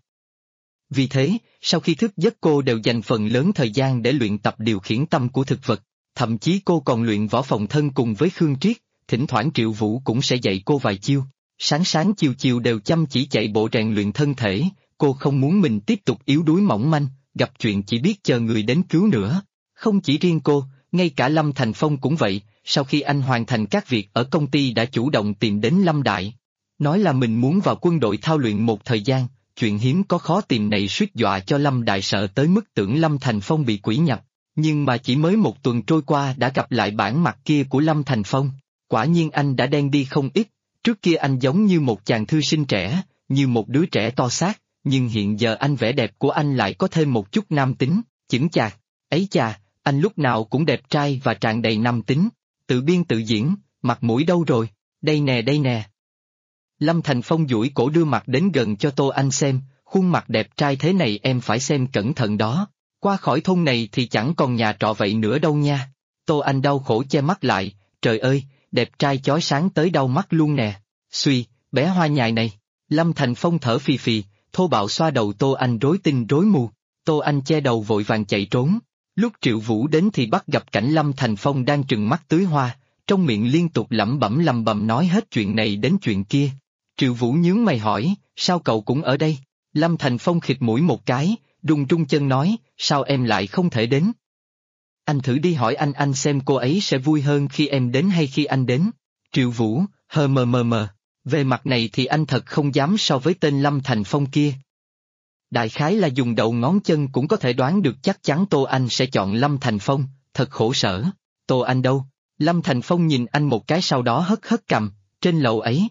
Vì thế, sau khi thức giấc cô đều dành phần lớn thời gian để luyện tập điều khiển tâm của thực vật, thậm chí cô còn luyện võ phòng thân cùng với Khương Triết, thỉnh thoảng Triệu Vũ cũng sẽ dạy cô vài chiêu. Sáng sáng chiều chiều đều chăm chỉ chạy bộ rèn luyện thân thể, cô không muốn mình tiếp tục yếu đuối mỏng manh, gặp chuyện chỉ biết chờ người đến cứu nữa. Không chỉ riêng cô, ngay cả Lâm Thành Phong cũng vậy, sau khi anh hoàn thành các việc ở công ty đã chủ động tìm đến Lâm Đại. Nói là mình muốn vào quân đội thao luyện một thời gian, chuyện hiếm có khó tìm này suýt dọa cho Lâm Đại sợ tới mức tưởng Lâm Thành Phong bị quỷ nhập. Nhưng mà chỉ mới một tuần trôi qua đã gặp lại bản mặt kia của Lâm Thành Phong. Quả nhiên anh đã đen đi không ít, trước kia anh giống như một chàng thư sinh trẻ, như một đứa trẻ to xác, nhưng hiện giờ anh vẻ đẹp của anh lại có thêm một chút nam tính, chững chạc. Ấy chà, anh lúc nào cũng đẹp trai và tràn đầy nam tính, tự biên tự diễn, mặt mũi đâu rồi, đây nè đây nè. Lâm Thành Phong duỗi cổ đưa mặt đến gần cho Tô Anh xem, khuôn mặt đẹp trai thế này em phải xem cẩn thận đó, qua khỏi thôn này thì chẳng còn nhà trọ vậy nữa đâu nha. Tô Anh đau khổ che mắt lại, trời ơi, đẹp trai chói sáng tới đau mắt luôn nè. Suy, bé hoa nhài này. Lâm Thành Phong thở phì phì, thô bạo xoa đầu Tô Anh rối tinh rối mù. Tô Anh che đầu vội vàng chạy trốn. Lúc Triệu Vũ đến thì bắt gặp cảnh Lâm Thành Phong đang trừng mắt tưới hoa, trong miệng liên tục lẩm bẩm nói hết chuyện này đến chuyện kia. Triệu Vũ nhướng mày hỏi, sao cậu cũng ở đây? Lâm Thành Phong khịt mũi một cái, rung rung chân nói, sao em lại không thể đến? Anh thử đi hỏi anh xem cô ấy sẽ vui hơn khi em đến hay khi anh đến. Triệu Vũ, hờ mờ, về mặt này thì anh thật không dám so với tên Lâm Thành Phong kia. Đại khái là dùng đầu ngón chân cũng có thể đoán được chắc chắn Tô Anh sẽ chọn Lâm Thành Phong, thật khổ sở. Tô Anh đâu? Lâm Thành Phong nhìn anh một cái sau đó hất hất cằm, trên lầu ấy.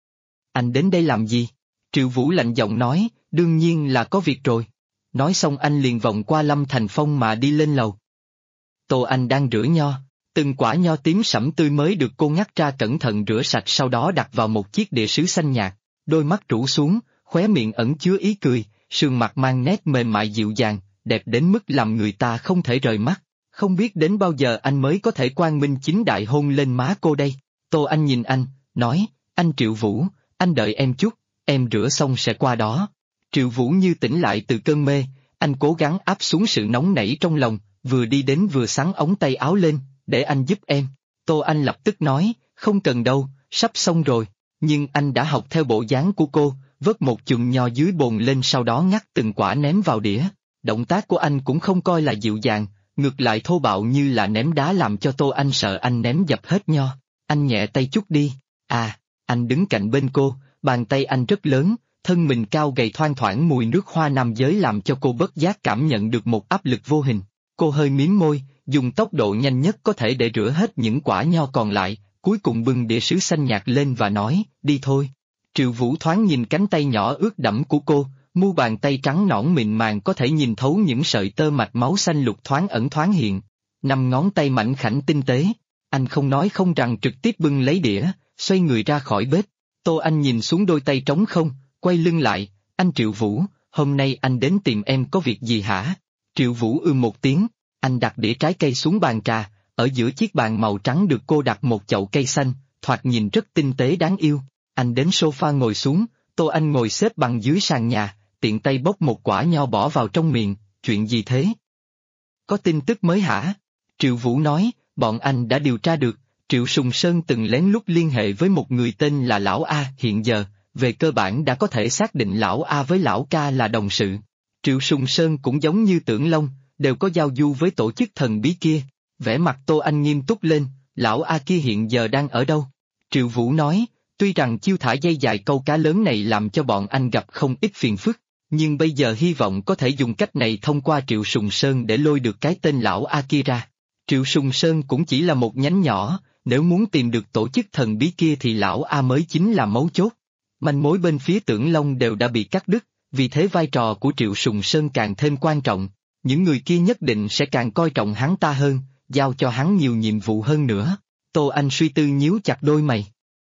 Anh đến đây làm gì? Triệu Vũ lạnh giọng nói, đương nhiên là có việc rồi. Nói xong anh liền vòng qua Lâm Thành Phong mà đi lên lầu. Tô Anh đang rửa nho, từng quả nho tím sẫm tươi mới được cô ngắt ra cẩn thận rửa sạch sau đó đặt vào một chiếc đĩa sứ xanh nhạt, đôi mắt rũ xuống, khóe miệng ẩn chứa ý cười, sườn mặt mang nét mềm mại dịu dàng, đẹp đến mức làm người ta không thể rời mắt. Không biết đến bao giờ anh mới có thể quang minh chính đại hôn lên má cô đây. Tô Anh nhìn anh, nói, anh Triệu Vũ, anh đợi em chút, em rửa xong sẽ qua đó. Triệu Vũ như tỉnh lại từ cơn mê, anh cố gắng áp xuống sự nóng nảy trong lòng, vừa đi đến vừa xắn ống tay áo lên, để anh giúp em. Tô Anh lập tức nói, không cần đâu, sắp xong rồi, nhưng anh đã học theo bộ dáng của cô, vớt một chùm nho dưới bồn lên sau đó ngắt từng quả ném vào đĩa. Động tác của anh cũng không coi là dịu dàng, ngược lại thô bạo như là ném đá làm cho Tô Anh sợ anh ném dập hết nho. Anh nhẹ tay chút đi. À, anh đứng cạnh bên cô, bàn tay anh rất lớn, thân mình cao gầy thoang thoảng mùi nước hoa nam giới làm cho cô bất giác cảm nhận được một áp lực vô hình. Cô hơi mím môi, dùng tốc độ nhanh nhất có thể để rửa hết những quả nho còn lại, cuối cùng bưng đĩa sứ xanh nhạt lên và nói, đi thôi. Triệu Vũ thoáng nhìn cánh tay nhỏ ướt đẫm của cô, mu bàn tay trắng nõn mịn màng có thể nhìn thấu những sợi tơ mạch máu xanh lục thoáng ẩn thoáng hiện. 5 ngón tay mảnh khảnh tinh tế, anh không nói không rằng trực tiếp bưng lấy đĩa, xoay người ra khỏi bếp. Tô Anh nhìn xuống đôi tay trống không, quay lưng lại, anh Triệu Vũ, hôm nay anh đến tìm em có việc gì hả? Triệu Vũ một tiếng, anh đặt đĩa trái cây xuống bàn trà, ở giữa chiếc bàn màu trắng được cô đặt một chậu cây xanh, thoạt nhìn rất tinh tế đáng yêu. Anh đến sofa ngồi xuống, Tô Anh ngồi xếp bằng dưới sàn nhà, tiện tay bóc một quả nho bỏ vào trong miệng, chuyện gì thế? Có tin tức mới hả? Triệu Vũ nói, bọn anh đã điều tra được, Triệu Sùng Sơn từng lén lút liên hệ với một người tên là Lão A, hiện giờ, về cơ bản đã có thể xác định Lão A với Lão Ca là đồng sự. Triệu Sùng Sơn cũng giống như Tưởng Long, đều có giao du với tổ chức thần bí kia. Vẻ mặt Tô Anh nghiêm túc lên, Lão A kia hiện giờ đang ở đâu? Triệu Vũ nói, tuy rằng chiêu thả dây dài câu cá lớn này làm cho bọn anh gặp không ít phiền phức, nhưng bây giờ hy vọng có thể dùng cách này thông qua Triệu Sùng Sơn để lôi được cái tên Lão A kia ra. Triệu Sùng Sơn cũng chỉ là một nhánh nhỏ, nếu muốn tìm được tổ chức thần bí kia thì Lão A mới chính là mấu chốt. Manh mối bên phía Tưởng Long đều đã bị cắt đứt, vì thế vai trò của Triệu Sùng Sơn càng thêm quan trọng, những người kia nhất định sẽ càng coi trọng hắn ta hơn, giao cho hắn nhiều nhiệm vụ hơn nữa. Tô Anh suy tư nhíu chặt đôi mày.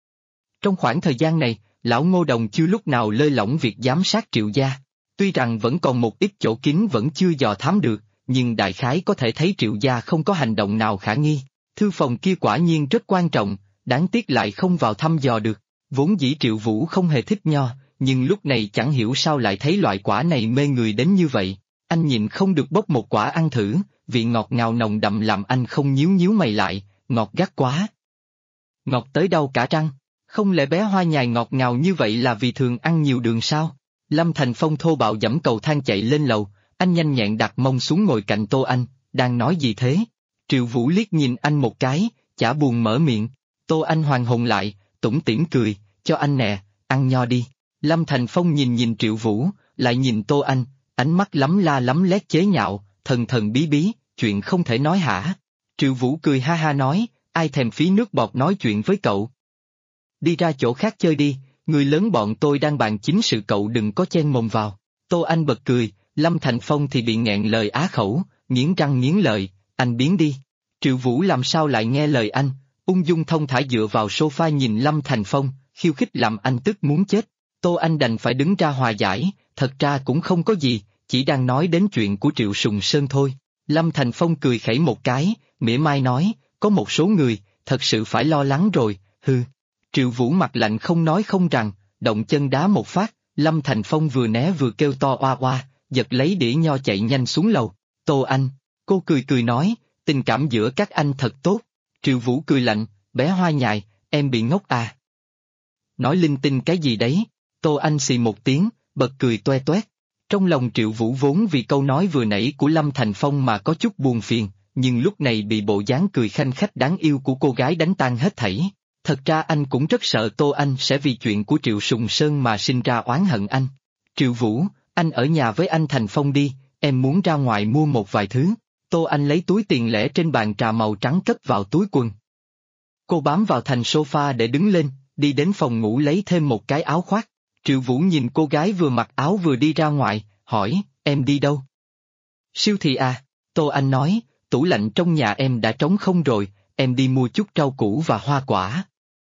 Trong khoảng thời gian này, lão Ngô Đồng chưa lúc nào lơi lỏng việc giám sát Triệu gia. Tuy rằng vẫn còn một ít chỗ kín vẫn chưa dò thám được, nhưng đại khái có thể thấy Triệu gia không có hành động nào khả nghi. Thư phòng kia quả nhiên rất quan trọng, đáng tiếc lại không vào thăm dò được. Vốn dĩ Triệu Vũ không hề thích nho, nhưng lúc này chẳng hiểu sao lại thấy loại quả này mê người đến như vậy. Anh nhịn không được bóc một quả ăn thử, vị ngọt ngào nồng đậm làm anh không nhíu nhíu mày lại, ngọt gắt quá. Ngọt tới đâu cả răng, không lẽ bé hoa nhài ngọt ngào như vậy là vì thường ăn nhiều đường sao? Lâm Thành Phong thô bạo giẫm cầu thang chạy lên lầu, anh nhanh nhẹn đặt mông xuống ngồi cạnh Tô Anh, đang nói gì thế? Triệu Vũ liếc nhìn anh một cái, chả buồn mở miệng. Tô Anh hoàn hồn lại, tủm tỉm cười, cho anh nè, ăn nho đi. Lâm Thành Phong nhìn nhìn Triệu Vũ, lại nhìn Tô Anh, ánh mắt lắm la lắm lét chế nhạo, thần thần bí bí, chuyện không thể nói hả? Triệu Vũ cười ha ha nói, ai thèm phí nước bọt nói chuyện với cậu. Đi ra chỗ khác chơi đi, người lớn bọn tôi đang bàn chính sự cậu đừng có chen mồm vào. Tô Anh bật cười, Lâm Thành Phong thì bị nghẹn lời á khẩu, nghiến răng nghiến lợi, anh biến đi. Triệu Vũ làm sao lại nghe lời anh, ung dung thông thả dựa vào sofa nhìn Lâm Thành Phong, khiêu khích làm anh tức muốn chết. Tô Anh đành phải đứng ra hòa giải, thật ra cũng không có gì, chỉ đang nói đến chuyện của Triệu Sùng Sơn thôi. Lâm Thành Phong cười khẩy một cái, mỉa mai nói, có một số người, thật sự phải lo lắng rồi, hừ. Triệu Vũ mặt lạnh không nói không rằng, động chân đá một phát, Lâm Thành Phong vừa né vừa kêu to oa oa, giật lấy đĩa nho chạy nhanh xuống lầu. Tô Anh, cô cười cười nói, tình cảm giữa các anh thật tốt. Triệu Vũ cười lạnh, bé hoa nhài, em bị ngốc à? Nói linh tinh cái gì đấy? Tô Anh xì một tiếng, bật cười toe toét. Trong lòng Triệu Vũ vốn vì câu nói vừa nãy của Lâm Thành Phong mà có chút buồn phiền, nhưng lúc này bị bộ dáng cười khanh khách đáng yêu của cô gái đánh tan hết thảy. Thật ra anh cũng rất sợ Tô Anh sẽ vì chuyện của Triệu Sùng Sơn mà sinh ra oán hận anh. Triệu Vũ, anh ở nhà với anh Thành Phong đi, em muốn ra ngoài mua một vài thứ. Tô Anh lấy túi tiền lẻ trên bàn trà màu trắng cất vào túi quần. Cô bám vào thành sofa để đứng lên, đi đến phòng ngủ lấy thêm một cái áo khoác. Triệu Vũ nhìn cô gái vừa mặc áo vừa đi ra ngoài, hỏi, em đi đâu? Siêu thị à? Tô Anh nói, tủ lạnh trong nhà em đã trống không rồi, em đi mua chút rau củ và hoa quả.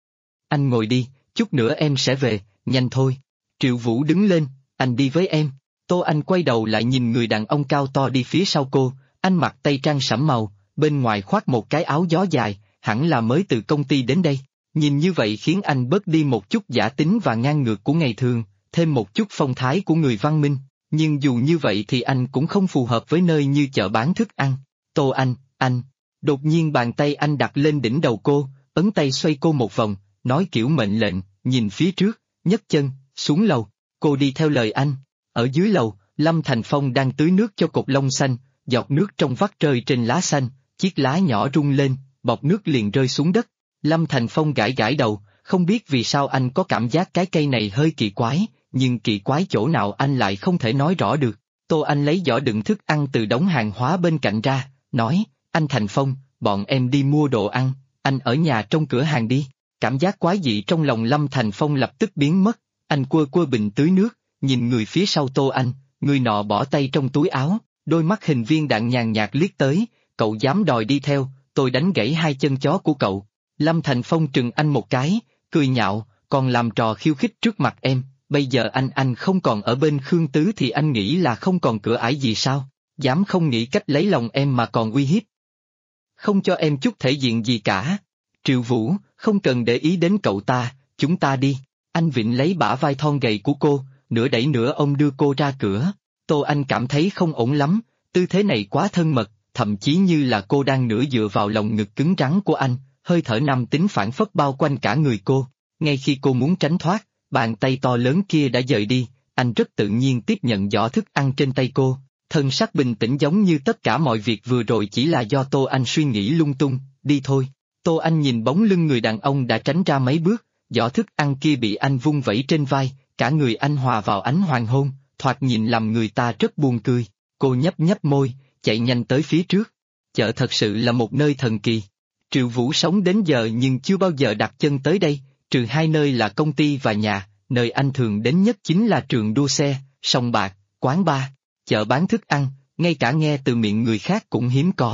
Anh ngồi đi, chút nữa em sẽ về, nhanh thôi. Triệu Vũ đứng lên, anh đi với em. Tô Anh quay đầu lại nhìn người đàn ông cao to đi phía sau cô, anh mặc tây trang sẫm màu, bên ngoài khoác một cái áo gió dài, hẳn là mới từ công ty đến đây. Nhìn như vậy khiến anh bớt đi một chút giả tính và ngang ngược của ngày thường, thêm một chút phong thái của người văn minh, nhưng dù như vậy thì anh cũng không phù hợp với nơi như chợ bán thức ăn. Tô anh, đột nhiên bàn tay anh đặt lên đỉnh đầu cô, ấn tay xoay cô một vòng, nói kiểu mệnh lệnh, nhìn phía trước, nhấc chân, xuống lầu, cô đi theo lời anh. Ở dưới lầu, Lâm Thành Phong đang tưới nước cho cột lông xanh, giọt nước trong vắt rơi trên lá xanh, chiếc lá nhỏ rung lên, bọt nước liền rơi xuống đất. Lâm Thành Phong gãi gãi đầu, không biết vì sao anh có cảm giác cái cây này hơi kỳ quái, nhưng kỳ quái chỗ nào anh lại không thể nói rõ được. Tô Anh lấy giỏ đựng thức ăn từ đống hàng hóa bên cạnh ra, nói, anh Thành Phong, bọn em đi mua đồ ăn, anh ở nhà trong cửa hàng đi. Cảm giác quái dị trong lòng Lâm Thành Phong lập tức biến mất, anh quơ quơ bình tưới nước, nhìn người phía sau Tô Anh, người nọ bỏ tay trong túi áo, đôi mắt hình viên đạn nhàn nhạt liếc tới, cậu dám đòi đi theo, tôi đánh gãy hai chân chó của cậu. Lâm Thành Phong trừng anh một cái, cười nhạo, còn làm trò khiêu khích trước mặt em, bây giờ anh không còn ở bên Khương Tứ thì anh nghĩ là không còn cửa ải gì sao, dám không nghĩ cách lấy lòng em mà còn uy hiếp. Không cho em chút thể diện gì cả. Triệu Vũ, không cần để ý đến cậu ta, chúng ta đi. Anh vịn lấy bả vai thon gầy của cô, nửa đẩy nửa ôm đưa cô ra cửa. Tô Anh cảm thấy không ổn lắm, tư thế này quá thân mật, thậm chí như là cô đang nửa dựa vào lồng ngực cứng rắn của anh, hơi thở nam tính phảng phất bao quanh cả người cô. Ngay khi cô muốn tránh thoát, bàn tay to lớn kia đã dời đi, anh rất tự nhiên tiếp nhận giỏ thức ăn trên tay cô, thân sắc bình tĩnh giống như tất cả mọi việc vừa rồi chỉ là do Tô Anh suy nghĩ lung tung, đi thôi. Tô Anh nhìn bóng lưng người đàn ông đã tránh ra mấy bước, giỏ thức ăn kia bị anh vung vẩy trên vai, cả người anh hòa vào ánh hoàng hôn, thoạt nhìn làm người ta rất buồn cười. Cô nhấp nhấp môi, chạy nhanh tới phía trước. Chợ thật sự là một nơi thần kỳ. Triệu Vũ sống đến giờ nhưng chưa bao giờ đặt chân tới đây, trừ hai nơi là công ty và nhà, nơi anh thường đến nhất chính là trường đua xe, sòng bạc, quán bar, chợ bán thức ăn, ngay cả nghe từ miệng người khác cũng hiếm có.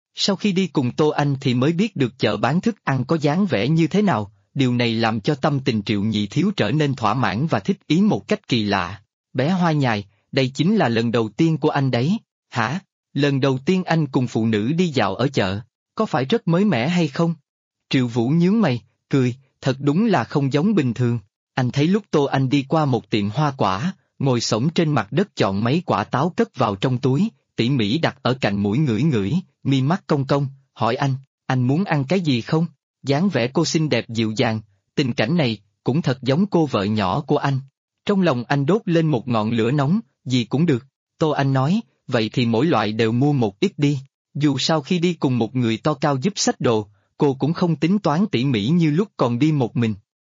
Sau khi đi cùng Tô Anh thì mới biết được chợ bán thức ăn có dáng vẻ như thế nào, điều này làm cho tâm tình Triệu Nhị Thiếu trở nên thỏa mãn và thích ý một cách kỳ lạ. Bé Hoa Nhài, đây chính là lần đầu tiên của anh đấy, hả? Lần đầu tiên anh cùng phụ nữ đi dạo ở chợ, có phải rất mới mẻ hay không? Triệu Vũ nhướng mày, cười, thật đúng là không giống bình thường. Anh thấy lúc Tô Anh đi qua một tiệm hoa quả, ngồi xổm trên mặt đất chọn mấy quả táo cất vào trong túi, tỉ mỉ đặt ở cạnh mũi ngửi ngửi, mi mắt cong cong, hỏi anh muốn ăn cái gì không? Dáng vẻ cô xinh đẹp dịu dàng, tình cảnh này cũng thật giống cô vợ nhỏ của anh. Trong lòng anh đốt lên một ngọn lửa nóng, gì cũng được. Tô Anh nói, vậy thì mỗi loại đều mua một ít đi. Dù sao khi đi cùng một người to cao giúp xách đồ, cô cũng không tính toán tỉ mỉ như lúc còn đi một mình.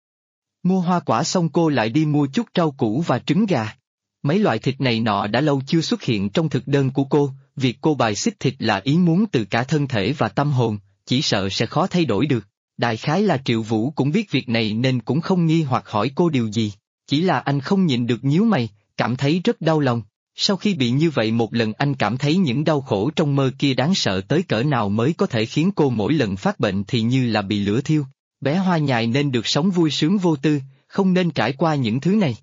Mua hoa quả xong cô lại đi mua chút rau củ và trứng gà. Mấy loại thịt này nọ đã lâu chưa xuất hiện trong thực đơn của cô, việc cô bài xích thịt là ý muốn từ cả thân thể và tâm hồn, chỉ sợ sẽ khó thay đổi được. Đại khái là Triệu Vũ cũng biết việc này nên cũng không nghi hoặc hỏi cô điều gì, chỉ là anh không nhịn được nhíu mày, cảm thấy rất đau lòng. Sau khi bị như vậy một lần anh cảm thấy những đau khổ trong mơ kia đáng sợ tới cỡ nào mới có thể khiến cô mỗi lần phát bệnh thì như là bị lửa thiêu. Bé Hoa Nhài nên được sống vui sướng vô tư, không nên trải qua những thứ này.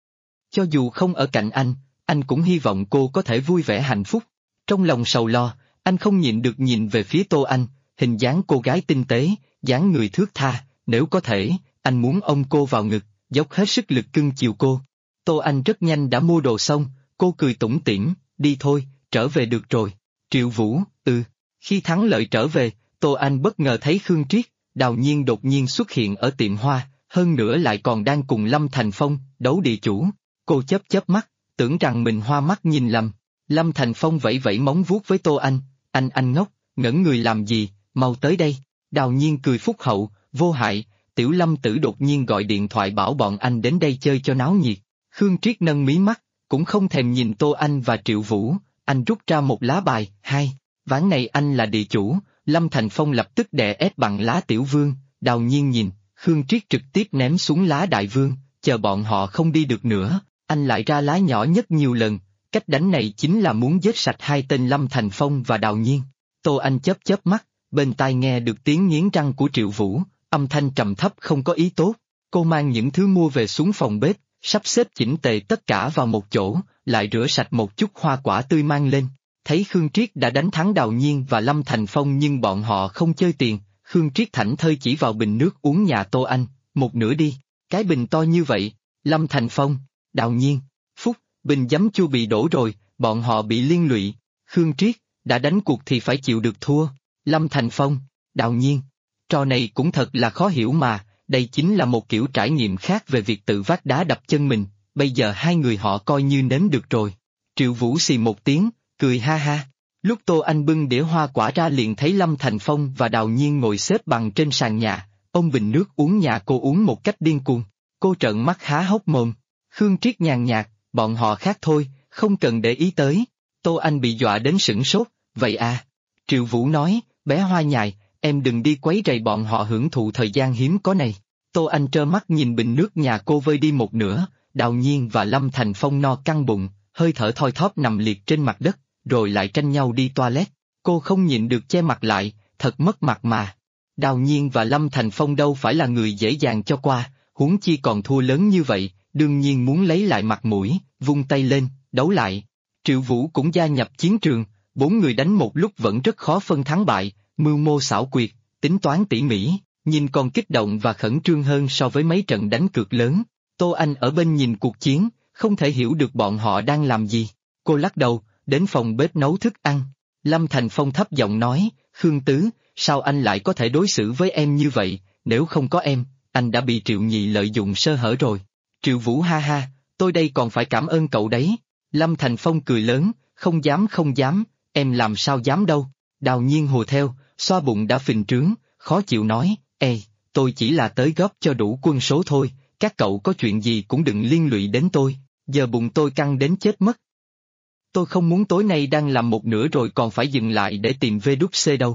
Cho dù không ở cạnh anh cũng hy vọng cô có thể vui vẻ hạnh phúc. Trong lòng sầu lo, anh không nhịn được nhìn về phía Tô Anh, hình dáng cô gái tinh tế, dáng người thướt tha, nếu có thể, anh muốn ôm cô vào ngực, dốc hết sức lực cưng chiều cô. Tô Anh rất nhanh đã mua đồ xong, cô cười tủm tỉm, đi thôi, trở về được rồi. Triệu Vũ, Khi thắng lợi trở về, Tô Anh bất ngờ thấy Khương Triết, Đào Nhiên đột nhiên xuất hiện ở tiệm hoa, hơn nữa lại còn đang cùng Lâm Thành Phong đấu địa chủ. Cô chớp chớp mắt, tưởng rằng mình hoa mắt nhìn lầm. Lâm Thành Phong vẫy vẫy móng vuốt với Tô Anh, anh ngốc, ngẩn người làm gì, mau tới đây. Đào Nhiên cười phúc hậu, vô hại, Tiểu Lâm Tử đột nhiên gọi điện thoại bảo bọn anh đến đây chơi cho náo nhiệt. Khương Triết nâng mí mắt, cũng không thèm nhìn Tô Anh và Triệu Vũ, anh rút ra một lá bài, ván này anh là địa chủ. Lâm Thành Phong lập tức đè ép bằng lá Tiểu Vương. Đào Nhiên nhìn, Khương Triết trực tiếp ném xuống lá Đại Vương, chờ bọn họ không đi được nữa, anh lại ra lá nhỏ nhất nhiều lần, cách đánh này chính là muốn giết sạch hai tên Lâm Thành Phong và Đào Nhiên. Tô Anh chớp chớp mắt, bên tai nghe được tiếng nghiến răng của Triệu Vũ, âm thanh trầm thấp không có ý tốt. Cô mang những thứ mua về xuống phòng bếp, sắp xếp chỉnh tề tất cả vào một chỗ, lại rửa sạch một chút hoa quả tươi mang lên. Thấy Khương Triết đã đánh thắng Đào Nhiên và Lâm Thành Phong nhưng bọn họ không chơi tiền, Khương Triết thảnh thơi chỉ vào bình nước uống nhà Tô Anh, một nửa đi, cái bình to như vậy. Lâm Thành Phong, Đào Nhiên, Phúc, bình giấm chua bị đổ rồi, bọn họ bị liên lụy. Khương Triết, đã đánh cuộc thì phải chịu được thua. Lâm Thành Phong, Đào Nhiên, trò này cũng thật là khó hiểu mà, đây chính là một kiểu trải nghiệm khác về việc tự vác đá đập chân mình, bây giờ hai người họ coi như nếm được rồi. Triệu Vũ xì một tiếng, cười ha ha. Lúc Tô Anh bưng đĩa hoa quả ra liền thấy Lâm Thành Phong và Đào Nhiên ngồi xếp bằng trên sàn nhà, ôm bình nước uống nhà cô uống một cách điên cuồng. Cô trợn mắt há hốc mồm. Khương Triết nhàn nhạt, bọn họ khác thôi, không cần để ý tới. Tô Anh bị dọa đến sửng sốt, vậy à? Triệu Vũ nói, bé Hoa Nhài, em đừng đi quấy rầy bọn họ hưởng thụ thời gian hiếm có này. Tô Anh trơ mắt nhìn bình nước nhà cô vơi đi một nửa, Đào Nhiên và Lâm Thành Phong no căng bụng, hơi thở thoi thóp nằm liệt trên mặt đất, rồi lại tranh nhau đi toilet. Cô không nhịn được che mặt lại, thật mất mặt mà. Đào Nhiên và Lâm Thành Phong đâu phải là người dễ dàng cho qua, huống chi còn thua lớn như vậy, đương nhiên muốn lấy lại mặt mũi, vung tay lên, đấu lại. Triệu Vũ cũng gia nhập chiến trường, 4 người đánh một lúc vẫn rất khó phân thắng bại, mưu mô xảo quyệt, tính toán tỉ mỉ, nhìn còn kích động và khẩn trương hơn so với mấy trận đánh cược lớn. Tô Anh ở bên nhìn cuộc chiến, không thể hiểu được bọn họ đang làm gì. Cô lắc đầu, đến phòng bếp nấu thức ăn. Lâm Thành Phong thấp giọng nói, Khương Tứ, sao anh lại có thể đối xử với em như vậy, nếu không có em, anh đã bị Triệu Nhị lợi dụng sơ hở rồi. Triệu Vũ ha ha, tôi đây còn phải cảm ơn cậu đấy. Lâm Thành Phong cười lớn, không dám, em làm sao dám đâu. Đào Nhiên hùa theo, xoa bụng đã phình trướng, khó chịu nói, ê, tôi chỉ là tới góp cho đủ quân số thôi, các cậu có chuyện gì cũng đừng liên lụy đến tôi, giờ bụng tôi căng đến chết mất. Tôi không muốn tối nay đang làm một nửa rồi còn phải dừng lại để tìm VC đâu.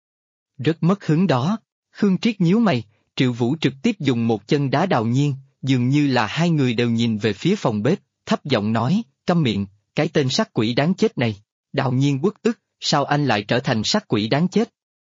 Rất mất hứng đó. Khương Triết nhíu mày, Triệu Vũ trực tiếp dùng một chân đá Đào Nhiên, dường như là hai người đều nhìn về phía phòng bếp, thấp giọng nói, câm miệng, cái tên sát quỷ đáng chết này. Đào Nhiên uất ức, sao anh lại trở thành sát quỷ đáng chết?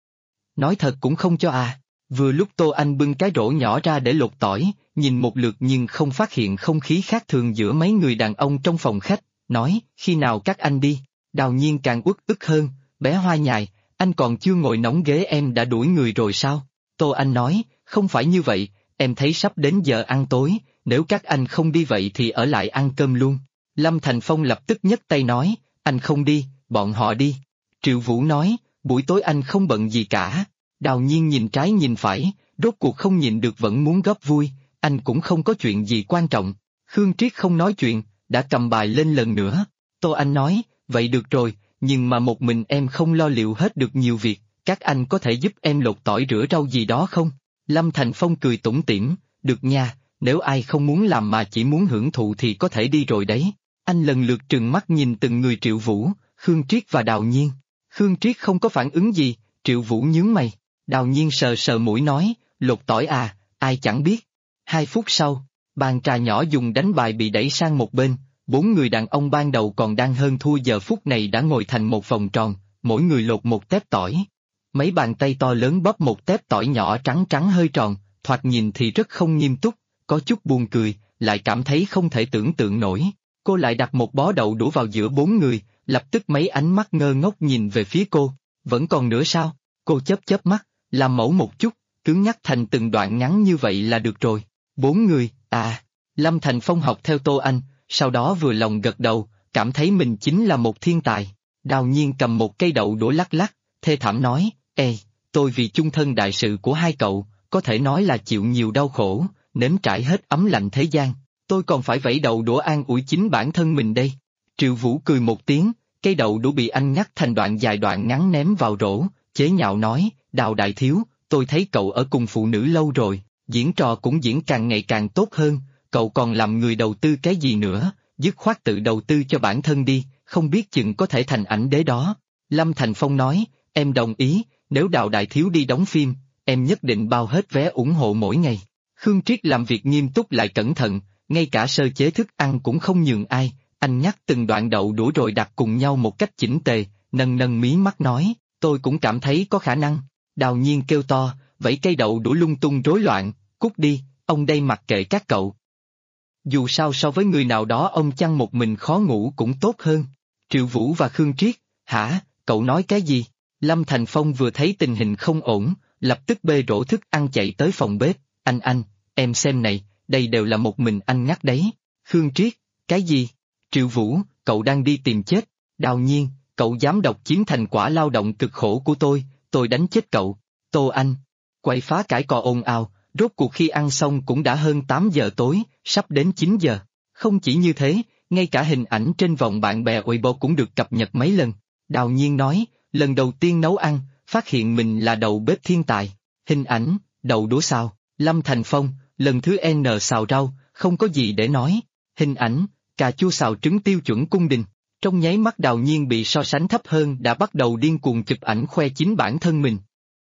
Nói thật cũng không cho à. Vừa lúc Tô Anh bưng cái rổ nhỏ ra để lột tỏi, nhìn một lượt nhưng không phát hiện không khí khác thường giữa mấy người đàn ông trong phòng khách, nói, khi nào các anh đi? Đào Nhiên càng uất ức hơn, bé Hoa Nhài, anh còn chưa ngồi nóng ghế em đã đuổi người rồi sao? Tô Anh nói, không phải như vậy, em thấy sắp đến giờ ăn tối, nếu các anh không đi vậy thì ở lại ăn cơm luôn. Lâm Thành Phong lập tức nhấc tay nói, anh không đi, bọn họ đi. Triệu Vũ nói, buổi tối anh không bận gì cả. Đào Nhiên nhìn trái nhìn phải, rốt cuộc không nhịn được vẫn muốn góp vui, anh cũng không có chuyện gì quan trọng. Khương Triết không nói chuyện, đã cầm bài lên lần nữa. Tô Anh nói, vậy được rồi, nhưng mà một mình em không lo liệu hết được nhiều việc, các anh có thể giúp em lột tỏi rửa rau gì đó không? Lâm Thành Phong cười tủm tỉm, được nha, nếu ai không muốn làm mà chỉ muốn hưởng thụ thì có thể đi rồi đấy. Anh lần lượt trừng mắt nhìn từng người Triệu Vũ, Khương Triết và Đào Nhiên. Khương Triết không có phản ứng gì, Triệu Vũ nhướng mày. Đào Nhiên sờ sờ mũi nói, lột tỏi à, ai chẳng biết. 2 phút sau, bàn trà nhỏ dùng đánh bài bị đẩy sang một bên, 4 người đàn ông ban đầu còn đang hơn thua giờ phút này đã ngồi thành một vòng tròn, mỗi người lột một tép tỏi. Mấy bàn tay to lớn bóp một tép tỏi nhỏ trắng trắng hơi tròn, thoạt nhìn thì rất không nghiêm túc, có chút buồn cười, lại cảm thấy không thể tưởng tượng nổi. Cô lại đặt một bó đậu đũa vào giữa 4 người, lập tức mấy ánh mắt ngơ ngốc nhìn về phía cô, vẫn còn nữa sao? Cô chớp chớp mắt, làm mẫu một chút, cứng nhắc thành từng đoạn ngắn như vậy là được rồi. 4 người, à. Lâm Thành Phong học theo Tô Anh, sau đó vừa lòng gật đầu, cảm thấy mình chính là một thiên tài. Đào Nhiên cầm một cây đậu đũa lắc lắc, thê thảm nói, ê, tôi vì chung thân đại sự của hai cậu, có thể nói là chịu nhiều đau khổ, nếm trải hết ấm lạnh thế gian, tôi còn phải vẫy đầu đũa an ủi chính bản thân mình đây. Triệu Vũ cười một tiếng, cây đậu đũa bị anh ngắt thành đoạn dài đoạn ngắn ném vào rổ, chế nhạo nói, Đào đại thiếu, tôi thấy cậu ở cùng phụ nữ lâu rồi, diễn trò cũng diễn càng ngày càng tốt hơn, cậu còn làm người đầu tư cái gì nữa, dứt khoát tự đầu tư cho bản thân đi, không biết chừng có thể thành ảnh đế đó. Lâm Thành Phong nói, em đồng ý, nếu Đào đại thiếu đi đóng phim, em nhất định bao hết vé ủng hộ mỗi ngày. Khương Triết làm việc nghiêm túc lại cẩn thận, ngay cả sơ chế thức ăn cũng không nhường ai, anh nhắc từng đoạn đậu đũa rồi đặt cùng nhau một cách chỉnh tề, nâng nâng mí mắt nói, tôi cũng cảm thấy có khả năng. Đào Nhiên kêu to, vẫy cây đậu đũa lung tung rối loạn, cút đi, ông đây mặc kệ các cậu. Dù sao so với người nào đó ông chăn một mình khó ngủ cũng tốt hơn. Triệu Vũ và Khương Triết, hả, cậu nói cái gì? Lâm Thành Phong vừa thấy tình hình không ổn, lập tức bê rổ thức ăn chạy tới phòng bếp, anh, em xem này, đây đều là một mình anh ngắt đấy. Khương Triết, cái gì? Triệu Vũ, cậu đang đi tìm chết. Đào Nhiên, cậu dám độc chiếm thành quả lao động cực khổ của tôi đánh chết cậu. Tô Anh, quậy phá cãi cọ ồn ào, rốt cuộc khi ăn xong cũng đã hơn 8 giờ tối, sắp đến 9 giờ. Không chỉ như thế, ngay cả hình ảnh trên vòng bạn bè Weibo cũng được cập nhật mấy lần. Đào Nhiên nói, lần đầu tiên nấu ăn, phát hiện mình là đầu bếp thiên tài. Hình ảnh, đậu đũa xào, Lâm Thành Phong, lần thứ N xào rau, không có gì để nói. Hình ảnh, cà chua xào trứng tiêu chuẩn cung đình. Trong nháy mắt Đào Nhiên bị so sánh thấp hơn đã bắt đầu điên cuồng chụp ảnh khoe chính bản thân mình.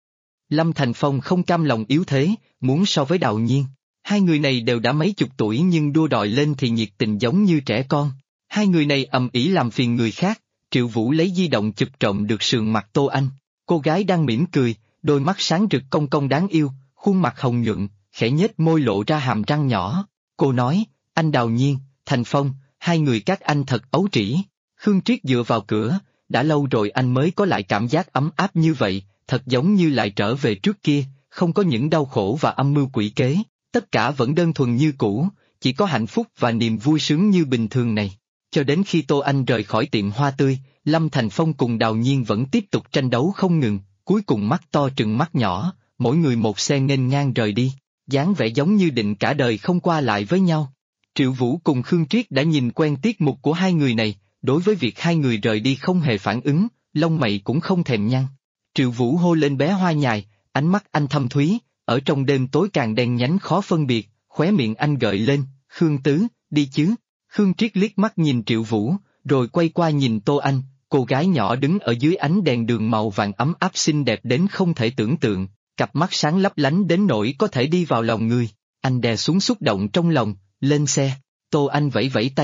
Lâm Thành Phong không cam lòng yếu thế, muốn so với Đào Nhiên. Hai người này đều đã mấy chục tuổi nhưng đua đòi lên thì nhiệt tình giống như trẻ con. Hai người này ầm ĩ làm phiền người khác, Triệu Vũ lấy di động chụp trộm được sườn mặt Tô Anh. Cô gái đang mỉm cười, đôi mắt sáng rực cong cong đáng yêu, khuôn mặt hồng nhuận, khẽ nhếch môi lộ ra hàm răng nhỏ. Cô nói, anh Đào Nhiên, Thành Phong, hai người các anh thật ấu trĩ. Khương Triết dựa vào cửa, đã lâu rồi anh mới có lại cảm giác ấm áp như vậy, thật giống như lại trở về trước kia, không có những đau khổ và âm mưu quỷ kế, tất cả vẫn đơn thuần như cũ, chỉ có hạnh phúc và niềm vui sướng như bình thường này. Cho đến khi Tô Anh rời khỏi tiệm hoa tươi, Lâm Thành Phong cùng Đào Nhiên vẫn tiếp tục tranh đấu không ngừng, cuối cùng mắt to trừng mắt nhỏ, mỗi người một xe nghênh ngang rời đi, dáng vẻ giống như định cả đời không qua lại với nhau. Triệu Vũ cùng Khương Triết đã nhìn quen tiết mục của hai người này, đối với việc hai người rời đi không hề phản ứng, lông mày cũng không thèm nhăn. Triệu Vũ hô lên bé Hoa Nhài, ánh mắt anh thâm thúy, ở trong đêm tối càng đen nhánh khó phân biệt, khóe miệng anh gợi lên, Khương Tứ, đi chứ. Khương Triết liếc mắt nhìn Triệu Vũ, rồi quay qua nhìn Tô Anh, cô gái nhỏ đứng ở dưới ánh đèn đường màu vàng ấm áp xinh đẹp đến không thể tưởng tượng, cặp mắt sáng lấp lánh đến nỗi có thể đi vào lòng người. Anh đè xuống xúc động trong lòng, lên xe. Tô Anh vẫy vẫy tay,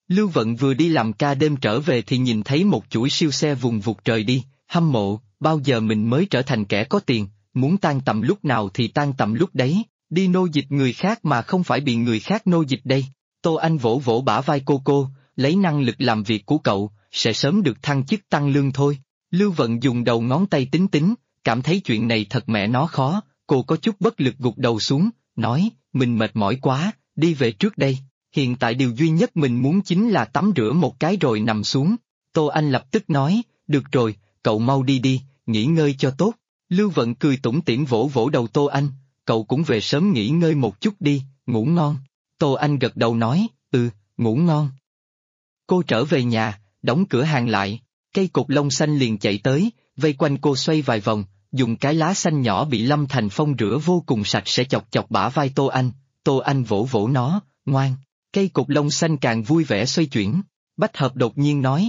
Lưu Vận vừa đi làm ca đêm trở về thì nhìn thấy một chuỗi siêu xe vùng vụt trời đi, hâm mộ, bao giờ mình mới trở thành kẻ có tiền, muốn tan tầm lúc nào thì tan tầm lúc đấy, đi nô dịch người khác mà không phải bị người khác nô dịch đây. Tô Anh vỗ vỗ bả vai cô, lấy năng lực làm việc của cậu, sẽ sớm được thăng chức tăng lương thôi. Lưu Vận dùng đầu ngón tay tính tính, cảm thấy chuyện này thật mẹ nó khó, cô có chút bất lực gục đầu xuống, nói, mình mệt mỏi quá, đi về trước đây. Hiện tại điều duy nhất mình muốn chính là tắm rửa một cái rồi nằm xuống. Tô Anh lập tức nói, được rồi, cậu mau đi đi, nghỉ ngơi cho tốt. Lưu Vận cười tủm tỉm vỗ vỗ đầu Tô Anh, cậu cũng về sớm nghỉ ngơi một chút đi, ngủ ngon. Tô Anh gật đầu nói, ngủ ngon. Cô trở về nhà, đóng cửa hàng lại, cây cột lông xanh liền chạy tới, vây quanh cô xoay vài vòng, dùng cái lá xanh nhỏ bị Lâm Thành Phong rửa vô cùng sạch sẽ chọc chọc bả vai Tô Anh vỗ vỗ nó, ngoan. Cây cột lông xanh càng vui vẻ xoay chuyển. Bách Hợp đột nhiên nói,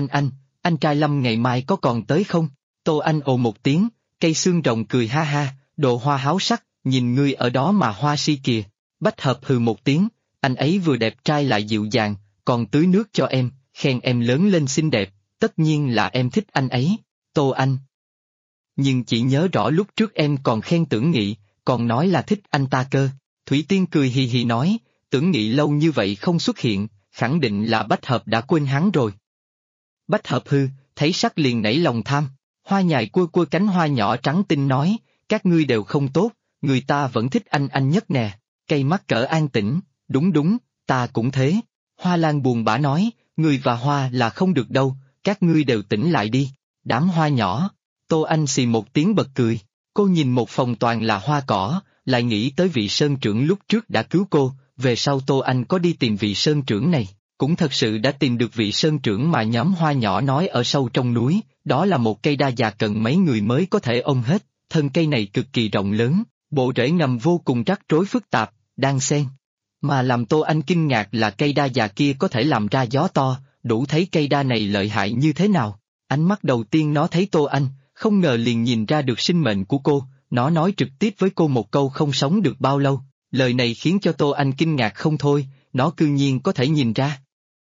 anh trai Lâm ngày mai có còn tới không? Tô Anh ồ một tiếng, cây xương rồng cười ha ha, đồ hoa háo sắc, nhìn ngươi ở đó mà hoa si kìa. Bách Hợp hừ một tiếng, anh ấy vừa đẹp trai lại dịu dàng, còn tưới nước cho em, khen em lớn lên xinh đẹp, tất nhiên là em thích anh ấy, Tô Anh. Nhưng chỉ nhớ rõ lúc trước em còn khen Tưởng Nghị, còn nói là thích anh ta cơ. Thủy Tiên cười hì hì nói, Tưởng Nghị lâu như vậy không xuất hiện, khẳng định là Bách Hợp đã quên hắn rồi. Bách Hợp hư, thấy sắc liền nảy lòng tham. Hoa nhài cua cánh hoa nhỏ trắng tinh nói, các ngươi đều không tốt, người ta vẫn thích anh nhất nè. Cây mắt cỡ an tĩnh, đúng, ta cũng thế. Hoa Lan buồn bã nói, người và hoa là không được đâu, các ngươi đều tỉnh lại đi. Đám hoa nhỏ. Tô Anh xì một tiếng bật cười, cô nhìn một phòng toàn là hoa cỏ, lại nghĩ tới vị sơn trưởng lúc trước đã cứu cô, về sau Tô Anh có đi tìm vị sơn trưởng này, cũng thật sự đã tìm được vị sơn trưởng mà nhóm hoa nhỏ nói ở sâu trong núi, đó là một cây đa già cần mấy người mới có thể ôm hết, thân cây này cực kỳ rộng lớn, bộ rễ ngầm vô cùng rắc rối phức tạp, đan xen. Mà làm Tô Anh kinh ngạc là cây đa già kia có thể làm ra gió to, đủ thấy cây đa này lợi hại như thế nào. Ánh mắt đầu tiên nó thấy Tô Anh, không ngờ liền nhìn ra được sinh mệnh của cô, nó nói trực tiếp với cô một câu không sống được bao lâu, lời này khiến cho Tô Anh kinh ngạc không thôi, nó cư nhiên có thể nhìn ra.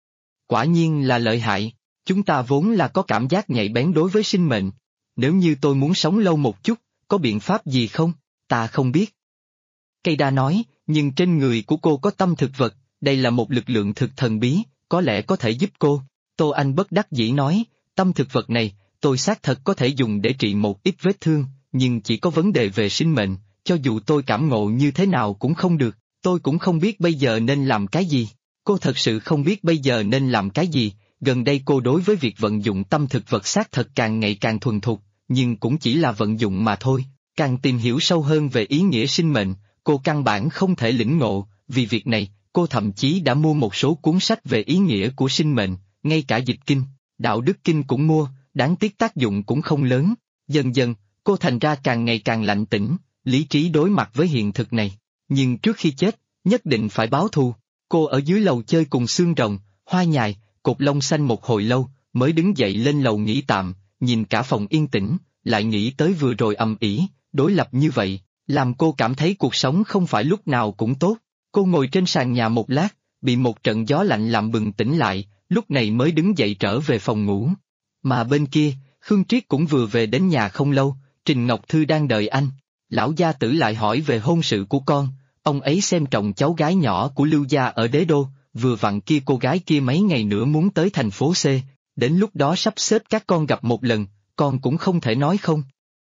Quả nhiên là lợi hại, chúng ta vốn là có cảm giác nhạy bén đối với sinh mệnh, nếu như tôi muốn sống lâu một chút, có biện pháp gì không? Ta không biết. Cây đa nói, nhưng trên người của cô có tâm thực vật, đây là một lực lượng thực thần bí, có lẽ có thể giúp cô. Tô Anh bất đắc dĩ nói, tâm thực vật này, tôi xác thật có thể dùng để trị một ít vết thương, nhưng chỉ có vấn đề về sinh mệnh, cho dù tôi cảm ngộ như thế nào cũng không được, tôi cũng không biết bây giờ nên làm cái gì. Cô thật sự không biết bây giờ nên làm cái gì, gần đây cô đối với việc vận dụng tâm thực vật xác thật càng ngày càng thuần thục, nhưng cũng chỉ là vận dụng mà thôi, càng tìm hiểu sâu hơn về ý nghĩa sinh mệnh, cô căn bản không thể lĩnh ngộ, vì việc này, cô thậm chí đã mua một số cuốn sách về ý nghĩa của sinh mệnh, ngay cả dịch kinh, đạo đức kinh cũng mua, đáng tiếc tác dụng cũng không lớn, dần dần, cô thành ra càng ngày càng lạnh tĩnh, lý trí đối mặt với hiện thực này, nhưng trước khi chết, nhất định phải báo thù. Cô ở dưới lầu chơi cùng xương rồng, hoa nhài, cột lông xanh một hồi lâu, mới đứng dậy lên lầu nghỉ tạm, nhìn cả phòng yên tĩnh, lại nghĩ tới vừa rồi ầm ĩ, đối lập như vậy, làm cô cảm thấy cuộc sống không phải lúc nào cũng tốt. Cô ngồi trên sàn nhà một lát, bị một trận gió lạnh làm bừng tỉnh lại, lúc này mới đứng dậy trở về phòng ngủ. Mà bên kia, Khương Triết cũng vừa về đến nhà không lâu, Trình Ngọc Thư đang đợi anh. Lão gia tử lại hỏi về hôn sự của con, ông ấy xem trọng cháu gái nhỏ của Lưu gia ở Đế Đô, vừa vặn kia cô gái kia mấy ngày nữa muốn tới thành phố C, đến lúc đó sắp xếp các con gặp một lần, con cũng không thể nói không.